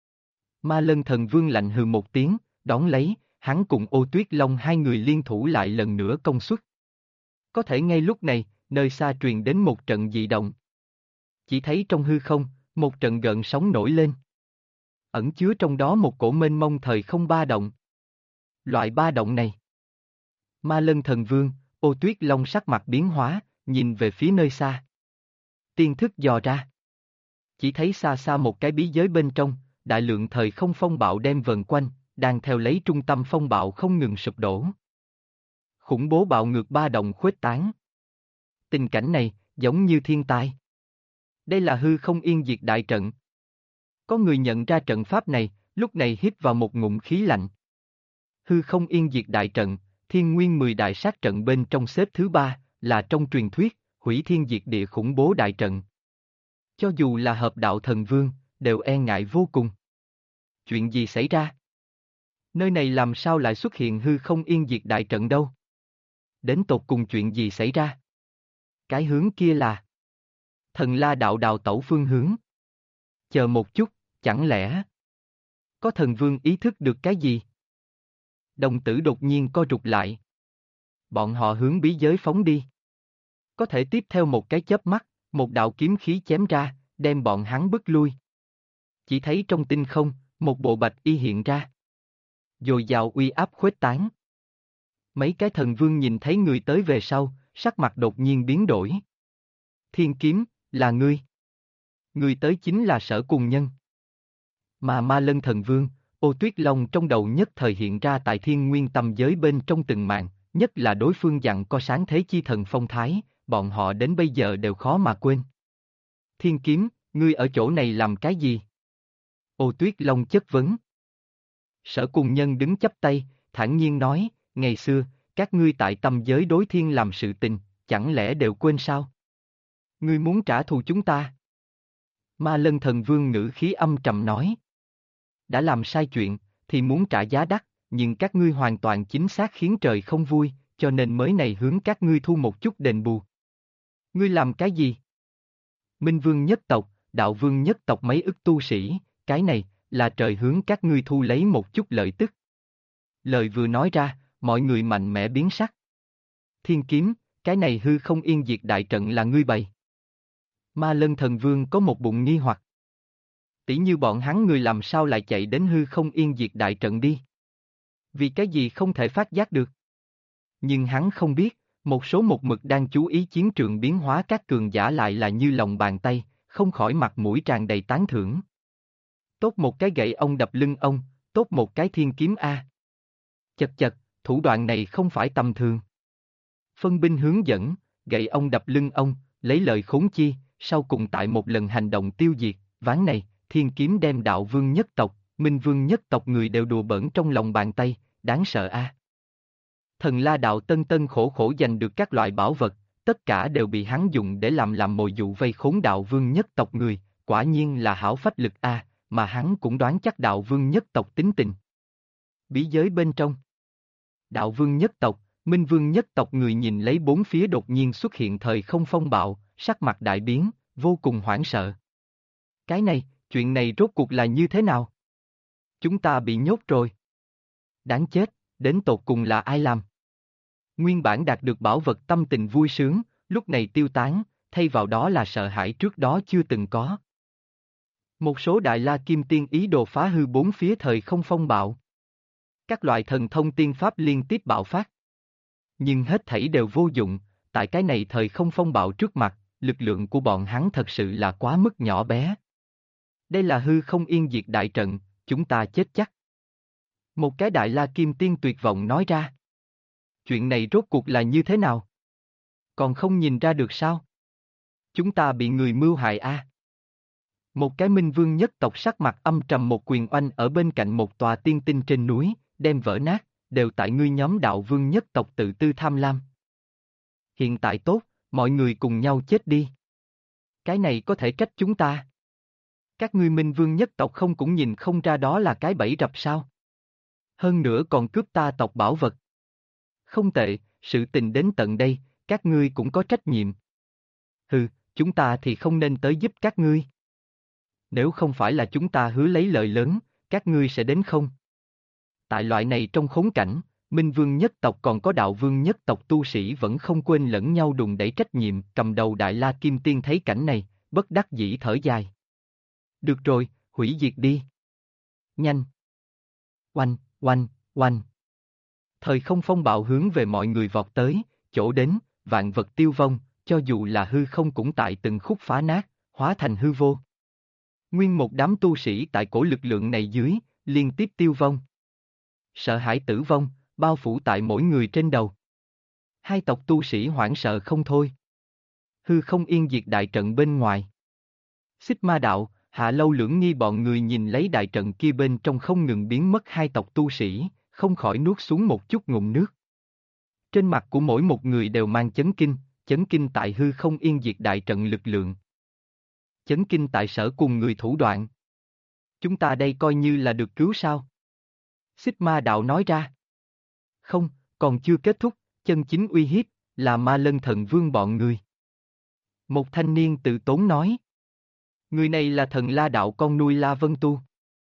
Ma Lân Thần Vương lạnh hừ một tiếng, đón lấy, hắn cùng Ô Tuyết Long hai người liên thủ lại lần nữa công suất. Có thể ngay lúc này, nơi xa truyền đến một trận dị động. Chỉ thấy trong hư không, một trận gợn sóng nổi lên. Ẩn chứa trong đó một cổ mênh mông thời không ba động. Loại ba động này. Ma Lân Thần Vương, Ô Tuyết Long sắc mặt biến hóa, nhìn về phía nơi xa. Tiên thức dò ra. Chỉ thấy xa xa một cái bí giới bên trong, đại lượng thời không phong bạo đem vần quanh, đang theo lấy trung tâm phong bạo không ngừng sụp đổ. Khủng bố bạo ngược ba động khuếch tán. Tình cảnh này, giống như thiên tai. Đây là hư không yên diệt đại trận. Có người nhận ra trận pháp này, lúc này hít vào một ngụm khí lạnh. Hư không yên diệt đại trận, thiên nguyên 10 đại sát trận bên trong xếp thứ 3, là trong truyền thuyết, hủy thiên diệt địa khủng bố đại trận. Cho dù là hợp đạo thần vương, đều e ngại vô cùng. Chuyện gì xảy ra? Nơi này làm sao lại xuất hiện hư không yên diệt đại trận đâu? Đến tột cùng chuyện gì xảy ra? Cái hướng kia là Thần La Đạo đào tẩu phương hướng. Chờ một chút, chẳng lẽ có thần vương ý thức được cái gì? Đồng tử đột nhiên co rụt lại. Bọn họ hướng bí giới phóng đi. Có thể tiếp theo một cái chớp mắt, một đạo kiếm khí chém ra, đem bọn hắn bức lui. Chỉ thấy trong tinh không, Một bộ bạch y hiện ra. Dồi dào uy áp khuếch tán. Mấy cái thần vương nhìn thấy người tới về sau, sắc mặt đột nhiên biến đổi. Thiên kiếm, là ngươi. Người tới chính là Sở Cùng Nhân. Mà Ma Lân thần vương, Ô Tuyết Long trong đầu nhất thời hiện ra tại thiên nguyên tâm giới bên trong từng màn, nhất là đối phương dặn co sáng thế chi thần phong thái, bọn họ đến bây giờ đều khó mà quên. Thiên kiếm, ngươi ở chỗ này làm cái gì? Ô Tuyết Long chất vấn. Sở Cùng Nhân đứng chắp tay, thản nhiên nói, ngày xưa, các ngươi tại tâm giới đối thiên làm sự tình, chẳng lẽ đều quên sao? Ngươi muốn trả thù chúng ta? Ma Lân thần vương ngữ khí âm trầm nói. Đã làm sai chuyện, thì muốn trả giá đắt, nhưng các ngươi hoàn toàn chính xác khiến trời không vui, cho nên mới này hướng các ngươi thu một chút đền bù. Ngươi làm cái gì? Minh Vương nhất tộc, Đạo Vương nhất tộc mấy ức tu sĩ, cái này, là trời hướng các ngươi thu lấy một chút lợi tức. Lời vừa nói ra, mọi người mạnh mẽ biến sắc. Thiên kiếm, cái này hư không yên diệt đại trận là ngươi bày. Ma Lân thần vương có một bụng nghi hoặc. Tỷ như bọn hắn người làm sao lại chạy đến hư không yên diệt đại trận đi. Vì cái gì không thể phát giác được. Nhưng hắn không biết, một số một mực đang chú ý chiến trường biến hóa các cường giả lại là như lòng bàn tay, không khỏi mặt mũi tràn đầy tán thưởng. Tốt một cái gậy ông đập lưng ông, tốt một cái thiên kiếm A. Chật chật, thủ đoạn này không phải tầm thường. Phân binh hướng dẫn, gậy ông đập lưng ông, lấy lời khốn chi, sau cùng tại một lần hành động tiêu diệt, ván này, thiên kiếm đem Đạo Vương nhất tộc, Minh Vương nhất tộc người đều đùa bỡn trong lòng bàn tay, đáng sợ a. Thần La Đạo tân tân khổ khổ giành được các loại bảo vật, tất cả đều bị hắn dùng để làm mồi dụ vây khốn Đạo Vương nhất tộc người, quả nhiên là hảo phách lực a, mà hắn cũng đoán chắc Đạo Vương nhất tộc tính tình. Bí giới bên trong, Đạo Vương nhất tộc, Minh Vương nhất tộc người nhìn lấy bốn phía đột nhiên xuất hiện thời không phong bạo, sắc mặt đại biến, vô cùng hoảng sợ. Cái này, chuyện này rốt cuộc là như thế nào? Chúng ta bị nhốt rồi. Đáng chết, đến tột cùng là ai làm? Nguyên bản đạt được bảo vật tâm tình vui sướng, lúc này tiêu tán, thay vào đó là sợ hãi trước đó chưa từng có. Một số đại la kim tiên ý đồ phá hư bốn phía thời không phong bạo. Các loại thần thông tiên pháp liên tiếp bạo phát. Nhưng hết thảy đều vô dụng, tại cái này thời không phong bạo trước mặt, lực lượng của bọn hắn thật sự là quá mức nhỏ bé. Đây là hư không yên diệt đại trận, chúng ta chết chắc. Một cái đại la kim tiên tuyệt vọng nói ra. Chuyện này rốt cuộc là như thế nào? Còn không nhìn ra được sao? Chúng ta bị người mưu hại a. Một cái Minh Vương nhất tộc sắc mặt âm trầm một quyền oanh ở bên cạnh một tòa tiên tinh trên núi, đem vỡ nát, đều tại ngươi nhóm Đạo Vương nhất tộc tự tư tham lam. Hiện tại tốt, mọi người cùng nhau chết đi. Cái này có thể trách chúng ta. Các ngươi Minh Vương nhất tộc không cũng nhìn không ra đó là cái bẫy rập sao? Hơn nữa còn cướp ta tộc bảo vật. Không tệ, sự tình đến tận đây, các ngươi cũng có trách nhiệm. Hừ, chúng ta thì không nên tới giúp các ngươi. Nếu không phải là chúng ta hứa lấy lợi lớn, các ngươi sẽ đến không? Tại loại này trong khốn cảnh, Minh Vương nhất tộc còn có Đạo Vương nhất tộc tu sĩ vẫn không quên lẫn nhau đùn đẩy trách nhiệm, cầm đầu Đại La Kim Tiên thấy cảnh này, bất đắc dĩ thở dài. Được rồi, hủy diệt đi. Nhanh. Oanh, oanh, oanh. Thời không phong bạo hướng về mọi người vọt tới, chỗ đến, vạn vật tiêu vong, cho dù là hư không cũng tại từng khúc phá nát, hóa thành hư vô. Nguyên một đám tu sĩ tại cổ lực lượng này dưới, liên tiếp tiêu vong. Sợ hãi tử vong, bao phủ tại mỗi người trên đầu. Hai tộc tu sĩ hoảng sợ không thôi. Hư không yên diệt đại trận bên ngoài. Xích Ma Đạo, Hạ Lâu Lưỡng Nghi bọn người nhìn lấy đại trận kia bên trong không ngừng biến mất hai tộc tu sĩ, không khỏi nuốt xuống một chút ngụm nước. Trên mặt của mỗi một người đều mang chấn kinh tại hư không yên diệt đại trận lực lượng. Chấn kinh tại Sở cùng người thủ đoạn. Chúng ta đây coi như là được cứu sao? Xích Ma Đạo nói ra. Không, còn chưa kết thúc, chân chính uy hiếp, là Ma Lân thần vương bọn người. Một thanh niên tự tốn nói. Người này là thần La Đạo con nuôi La Vân Tu.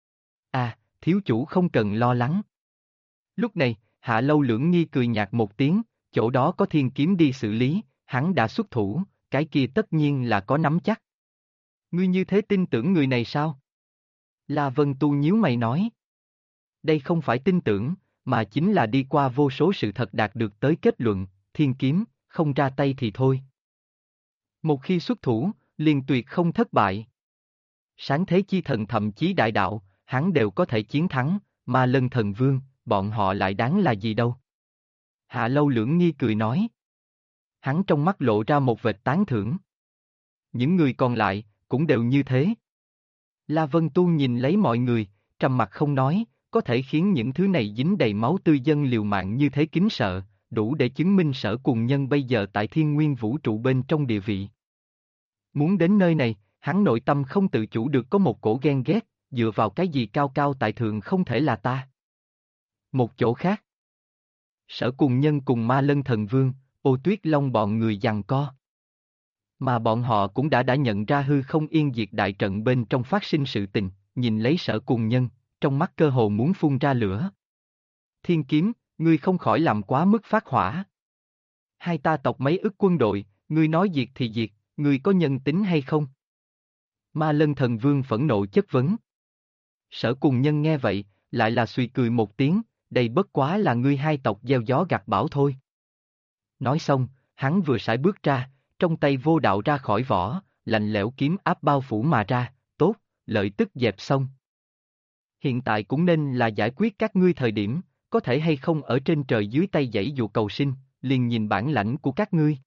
À, thiếu chủ không cần lo lắng. Lúc này, Hạ Lâu Lưỡng Nghi cười nhạt một tiếng, chỗ đó có thiên kiếm đi xử lý, hắn đã xuất thủ, cái kia tất nhiên là có nắm chắc. Ngươi như thế tin tưởng người này sao? La Vân Tu nhíu mày nói. Đây không phải tin tưởng, mà chính là đi qua vô số sự thật đạt được tới kết luận, thiên kiếm, không ra tay thì thôi. Một khi xuất thủ, liền tuyệt không thất bại. Sáng thế chi thần thậm chí đại đạo, hắn đều có thể chiến thắng, mà Lân Thần Vương, bọn họ lại đáng là gì đâu. Hạ Lâu Lưỡng nghi cười nói. Hắn trong mắt lộ ra một vệt tán thưởng. Những người còn lại, cũng đều như thế. La Vân Tu nhìn lấy mọi người, trầm mặt không nói, có thể khiến những thứ này dính đầy máu tươi dân liều mạng như thế kính sợ, đủ để chứng minh Sở Cùng Nhân bây giờ tại thiên nguyên vũ trụ bên trong địa vị. Muốn đến nơi này, hắn nội tâm không tự chủ được có một cổ ghen ghét, dựa vào cái gì cao cao tại thượng không thể là ta. Một chỗ khác. Sở Cùng Nhân cùng Ma Lân Thần Vương, Ô Tuyết Long bọn người giằng co. Mà bọn họ cũng đã nhận ra hư không yên diệt đại trận bên trong phát sinh sự tình, nhìn lấy Sở Cùng Nhân, trong mắt cơ hồ muốn phun ra lửa. Thiên kiếm, ngươi không khỏi làm quá mức phát hỏa. Hai ta tộc mấy ức quân đội, ngươi nói diệt thì diệt, ngươi có nhân tính hay không? Ma Lân Thần Vương phẫn nộ chất vấn. Sở Cùng Nhân nghe vậy, lại là suy cười một tiếng, đây bất quá là ngươi hai tộc gieo gió gặt bão thôi. Nói xong, hắn vừa sải bước ra, trong tay vô đạo ra khỏi vỏ, lạnh lẽo kiếm áp bao phủ mà ra, tốt, lợi tức dẹp xong. Hiện tại cũng nên là giải quyết các ngươi thời điểm, có thể hay không ở trên trời dưới tay giãy dụ cầu sinh, liền nhìn bản lãnh của các ngươi.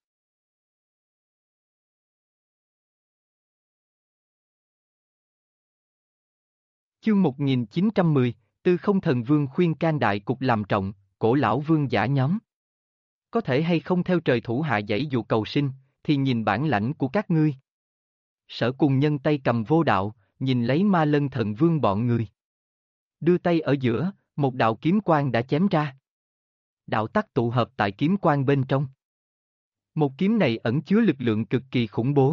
Chương 1910, Tư Không Thần Vương khuyên can đại cục làm trọng, cổ lão vương giả nhóm. Có thể hay không theo trời thủ hạ giãy dụ cầu sinh, thì nhìn bản lãnh của các ngươi. Sở Cùng Nhân tay cầm vô đạo, nhìn lấy Ma Lân Thần Vương bọn người. Đưa tay ở giữa, một đạo kiếm quang đã chém ra. Đạo tắc tụ hợp tại kiếm quang bên trong. Một kiếm này ẩn chứa lực lượng cực kỳ khủng bố.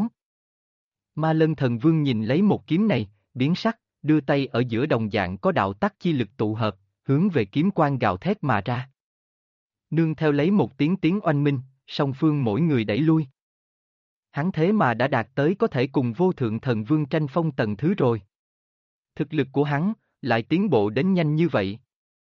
Ma Lân Thần Vương nhìn lấy một kiếm này, biến sắc, đưa tay ở giữa đồng dạng có đạo tắc chi lực tụ hợp, hướng về kiếm quang gào thét mà ra. Nương theo lấy một tiếng oanh minh, song phương mỗi người đẩy lui. Hắn thế mà đã đạt tới có thể cùng vô thượng thần vương tranh phong tầng thứ rồi. Thực lực của hắn, lại tiến bộ đến nhanh như vậy.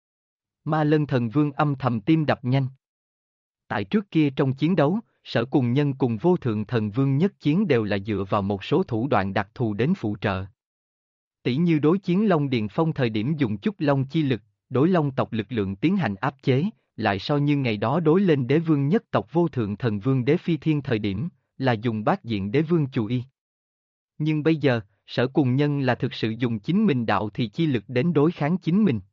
Ma Lân Thần Vương âm thầm tim đập nhanh. Tại trước kia trong chiến đấu, Sở Cùng Nhân cùng vô thượng thần vương nhất chiến đều là dựa vào một số thủ đoạn đặc thù đến phụ trợ. Tỷ như đối chiến Long Điền Phong thời điểm dùng chút Long chi lực, đối Long tộc lực lượng tiến hành áp chế, lại so như ngày đó đối lên đế vương nhất tộc vô thượng thần vương đế phi thiên thời điểm, là dùng bát diện đế vương Chù Y. Nhưng bây giờ, Sở Cùng Nhân là thực sự dùng chính mình đạo thì chi lực đến đối kháng chính mình.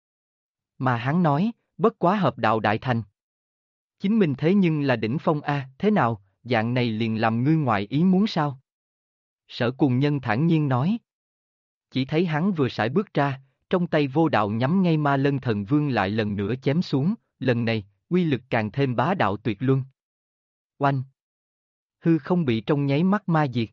Mà hắn nói, bất quá hợp đạo đại thành. Chính mình thế nhưng là đỉnh phong A, thế nào, dạng này liền làm ngươi ngoại ý muốn sao? Sở Cùng Nhân thản nhiên nói. Chỉ thấy hắn vừa sải bước ra, trong tay vô đạo nhắm ngay Ma Lân Thần Vương lại lần nữa chém xuống, lần này, uy lực càng thêm bá đạo tuyệt luân. Oanh! Hư không bị trong nháy mắt ma diệt.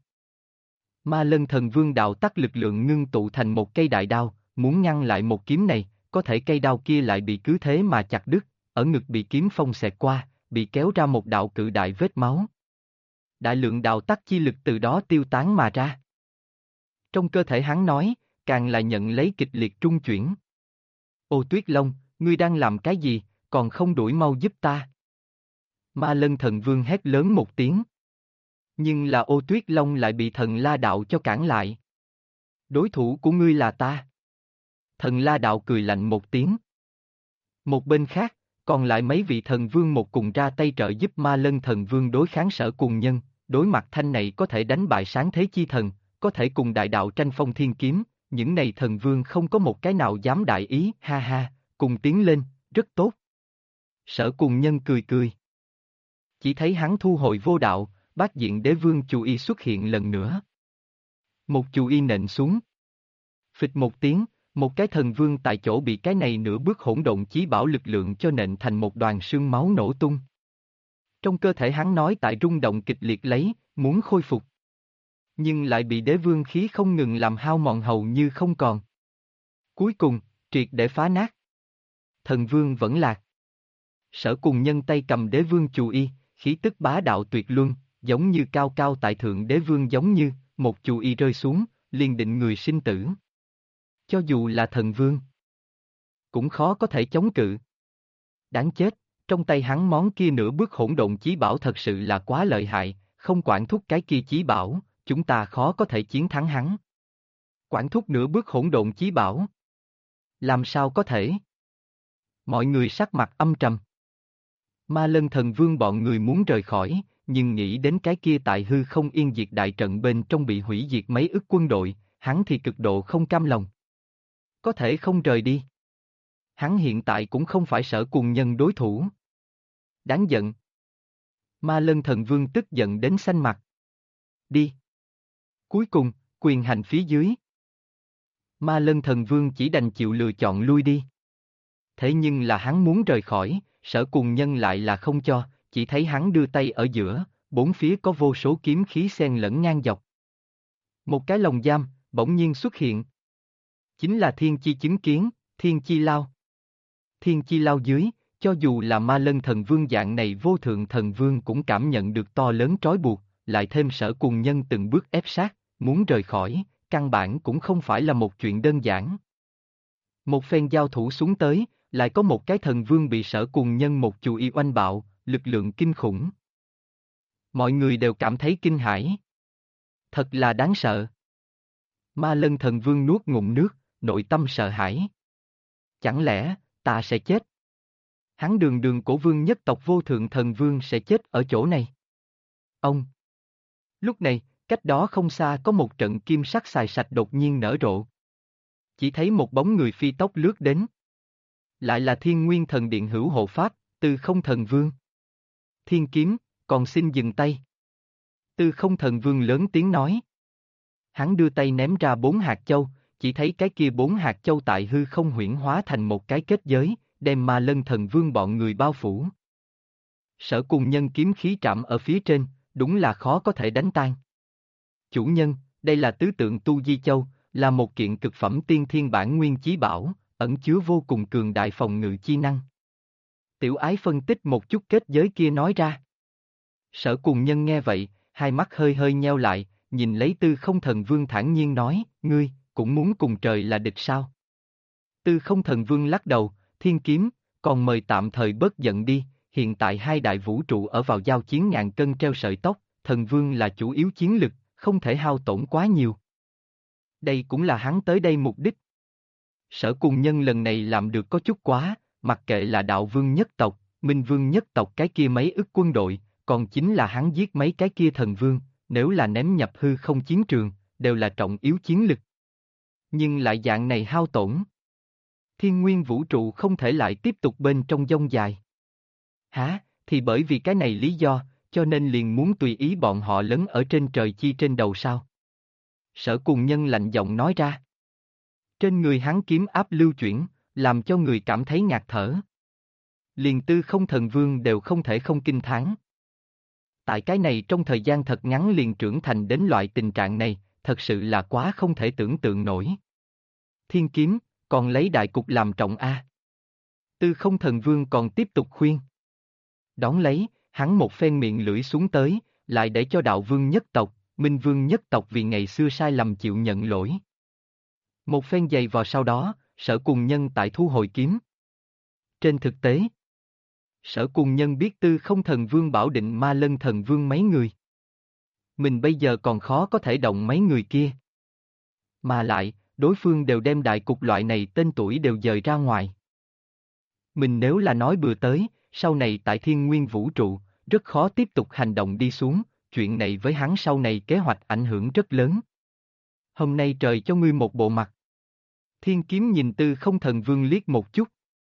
Ma Lân Thần Vương đạo tắc lực lượng ngưng tụ thành một cây đại đao, muốn ngăn lại một kiếm này, có thể cây đao kia lại bị cứ thế mà chặt đứt, ở ngực bị kiếm phong xẹt qua, bị kéo ra một đạo cự đại vết máu. Đại lượng đạo tắc chi lực từ đó tiêu tán mà ra. Trong cơ thể hắn nói, càng là nhận lấy kịch liệt trung chuyển. Ô Tuyết Long, ngươi đang làm cái gì, còn không đuổi mau giúp ta. Ma Lân Thần Vương hét lớn một tiếng. Nhưng là Ô Tuyết Long lại bị Thần La Đạo cho cản lại. Đối thủ của ngươi là ta. Thần La Đạo cười lạnh một tiếng. Một bên khác, còn lại mấy vị thần vương một cùng ra tay trợ giúp Ma Lân Thần Vương đối kháng Sở Cùng Nhân, đối mặt thanh này có thể đánh bại sáng thế chi thần, có thể cùng đại đạo tranh phong thiên kiếm, những này thần vương không có một cái nào dám đại ý, ha ha, cùng tiến lên, rất tốt. Sở Cùng Nhân cười cười. Chỉ thấy hắn thu hồi vô đạo, bát diện đế vương Chù Y xuất hiện lần nữa. Một Chù Y nện xuống. Phịch một tiếng, một cái thần vương tại chỗ bị cái này nửa bước hỗn độn chí bảo lực lượng cho nện thành một đoàn sương máu nổ tung. Trong cơ thể hắn nói tại rung động kịch liệt lấy, muốn khôi phục. Nhưng lại bị đế vương khí không ngừng làm hao mòn hầu như không còn. Cuối cùng, triệt để phá nát. Thần vương vẫn lạc. Sở Cùng Nhân tay cầm đế vương Chù Y, khí tức bá đạo tuyệt luân, giống như cao cao tại thượng đế vương giống như, một Chù Y rơi xuống, liền định người sinh tử. cho dù là thần vương, cũng khó có thể chống cự. Đáng chết, trong tay hắn món kia nửa bước hỗn độn chí bảo thật sự là quá lợi hại, không quản thúc cái kia chí bảo, chúng ta khó có thể chiến thắng hắn. Quản thúc nửa bước hỗn độn chí bảo. Làm sao có thể? Mọi người sắc mặt âm trầm. Ma Lân Thần Vương bọn người muốn rời khỏi, nhưng nghĩ đến cái kia tại hư không yên diệt đại trận bên trong bị hủy diệt mấy ức quân đội, hắn thì cực độ không cam lòng. Có thể không rời đi. Hắn hiện tại cũng không phải Sở Cùng Nhân đối thủ. Đáng giận. Ma Lân Thần Vương tức giận đến xanh mặt. Đi. Cuối cùng, quyền hành phía dưới. Ma Lân Thần Vương chỉ đành chịu lựa chọn lui đi. Thế nhưng là hắn muốn rời khỏi, Sở Cùng Nhân lại là không cho, chỉ thấy hắn đưa tay ở giữa, bốn phía có vô số kiếm khí xen lẫn ngang dọc. Một cái lồng giam, bỗng nhiên xuất hiện. Chính là Thiên Chi chứng kiến, Thiên Chi Lao. Thiên Chi Lao dưới, cho dù là Ma Lân Thần Vương dạng này vô thượng thần vương cũng cảm nhận được to lớn trói buộc, lại thêm Sở Cùng Nhân từng bước ép sát, muốn rời khỏi, căn bản cũng không phải là một chuyện đơn giản. Một phen giao thủ xuống tới, lại có một cái thần vương bị Sở Cùng Nhân một chù y oanh bạo, lực lượng kinh khủng. Mọi người đều cảm thấy kinh hãi. Thật là đáng sợ. Ma Lân Thần Vương nuốt ngụm nước, nội tâm sợ hãi. Chẳng lẽ, ta sẽ chết? Hắn đường đường cổ vương nhất tộc vô thượng thần vương sẽ chết ở chỗ này. Ông. Lúc này, cách đó không xa có một trận kim sắc xài sạch đột nhiên nở rộ. Chỉ thấy một bóng người phi tốc lướt đến. Lại là Thiên Nguyên Thần Điện hữu hộ pháp, Tư Không Thần Vương. Thiên kiếm, còn xin dừng tay. Tư Không Thần Vương lớn tiếng nói. Hắn đưa tay ném ra 4 hạt châu, chỉ thấy cái kia 4 hạt châu tại hư không huyễn hóa thành một cái kết giới, đem Ma Lân Thần Vương bọn người bao phủ. Sở Cùng Nhân kiếm khí trảm ở phía trên, đúng là khó có thể đánh tan. Chủ nhân, đây là tứ tượng Tu Di Châu, là một kiện cực phẩm tiên thiên bản nguyên chí bảo, ẩn chứa vô cùng cường đại phòng ngự chi năng. Tiểu Ái phân tích một chút kết giới kia nói ra. Sở Cùng Nhân nghe vậy, hai mắt hơi hơi nheo lại, nhìn lấy Tư Không Thần Vương thản nhiên nói, ngươi, cũng muốn cùng trời là địch sao? Tư Không Thần Vương lắc đầu, thiên kiếm, còn mời tạm thời bớt giận đi, hiện tại hai đại vũ trụ ở vào giao chiến ngàn cân treo sợi tóc, Thần Vương là chủ yếu chiến lực, không thể hao tổn quá nhiều. Đây cũng là hắn tới đây mục đích. Sở Cùng Nhân lần này làm được có chút quá, mặc kệ là Đạo Vương nhất tộc, Minh Vương nhất tộc cái kia mấy ức quân đội, còn chính là hắn giết mấy cái kia thần vương, nếu là ném nhập hư không chiến trường, đều là trọng yếu chiến lực. Nhưng lại dạng này hao tổn. Thiên nguyên vũ trụ không thể lại tiếp tục bên trong dông dài. Hả, thì bởi vì cái này lý do, cho nên liền muốn tùy ý bọn họ lấn ở trên trời chi trên đầu sao? Sở Cùng Nhân lạnh giọng nói ra. Trên người hắn kiếm áp lưu chuyển, làm cho người cảm thấy ngạt thở. Liền Tư Không Thần Vương đều không thể không kinh thán. Tại cái này trong thời gian thật ngắn liền trưởng thành đến loại tình trạng này, thật sự là quá không thể tưởng tượng nổi. Thiên kiếm, còn lấy đại cục làm trọng a. Tư Không Thần Vương còn tiếp tục khuyên. Đón lấy, hắn một phen miệng lưỡi xuống tới, lại để cho Đạo Vương nhất tộc, Minh Vương nhất tộc vì ngày xưa sai lầm chịu nhận lỗi. Một phen giày vò sau đó, Sở Cùng Nhân tại thu hồi kiếm. Trên thực tế, Sở Cùng Nhân biết Tư Không Thần Vương bảo định Ma Lân Thần Vương mấy người. Mình bây giờ còn khó có thể động mấy người kia. Mà lại, đối phương đều đem đại cục loại này tên tuổi đều dời ra ngoài. Mình nếu là nói bừa tới, sau này tại Thiên Nguyên Vũ Trụ, rất khó tiếp tục hành động đi xuống, chuyện này với hắn sau này kế hoạch ảnh hưởng rất lớn. Hôm nay trời cho ngươi một bộ mặt. Thiên kiếm nhìn Tư Không Thần Vương liếc một chút.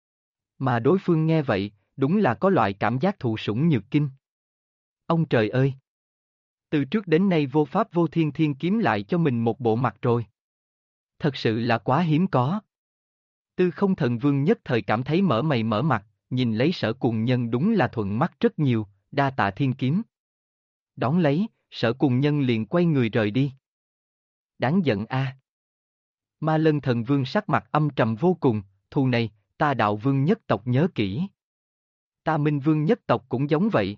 Mà đối phương nghe vậy, đúng là có loại cảm giác thụ sủng nhược kinh. Ông trời ơi! Từ trước đến nay vô pháp vô thiên thiên kiếm lại cho mình một bộ mặt rồi. Thật sự là quá hiếm có. Tư Không Thần Vương nhất thời cảm thấy mở mày mở mặt, nhìn lấy Sở Cùng Nhân đúng là thuận mắt rất nhiều, đa tạ thiên kiếm. Đón lấy, Sở Cùng Nhân liền quay người rời đi. Đáng giận a. Ma Lân Thần Vương sắc mặt âm trầm vô cùng, thù này, ta Đạo Vương nhất tộc nhớ kỹ. Ta Minh Vương nhất tộc cũng giống vậy.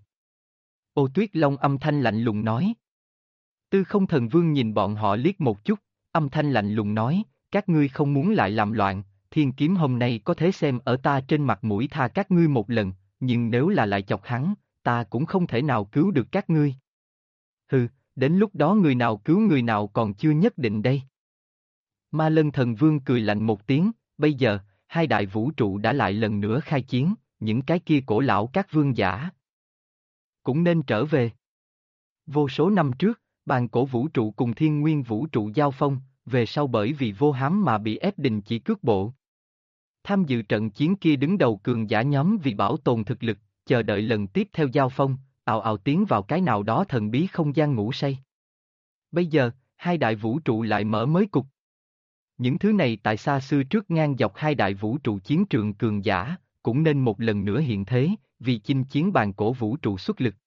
Ô Tuyết Long âm thanh lạnh lùng nói. Tư Không Thần Vương nhìn bọn họ liếc một chút, âm thanh lạnh lùng nói, các ngươi không muốn lại làm loạn, thiên kiếm hôm nay có thể xem ở ta trên mặt mũi tha các ngươi một lần, nhưng nếu là lại chọc hắn, ta cũng không thể nào cứu được các ngươi. Hừ, đến lúc đó người nào cứu người nào còn chưa nhất định đây. Ma Lân Thần Vương cười lạnh một tiếng, bây giờ, hai đại vũ trụ đã lại lần nữa khai chiến, những cái kia cổ lão các vương giả cũng nên trở về. Vô số năm trước, bàn cổ vũ trụ cùng thiên nguyên vũ trụ giao phong, về sau bởi vì vô hám mà bị ép đình chỉ cước bộ. Tham dự trận chiến kia đứng đầu cường giả nhóm vì bảo tồn thực lực, chờ đợi lần tiếp theo giao phong, ào ào tiến vào cái nào đó thần bí không gian ngủ say. Bây giờ, hai đại vũ trụ lại mở mới cục. Những thứ này tại xa xưa trước ngang dọc hai đại vũ trụ chiến trường cường giả, cũng nên một lần nữa hiện thế, vì chinh chiến bàn cổ vũ trụ xuất lực.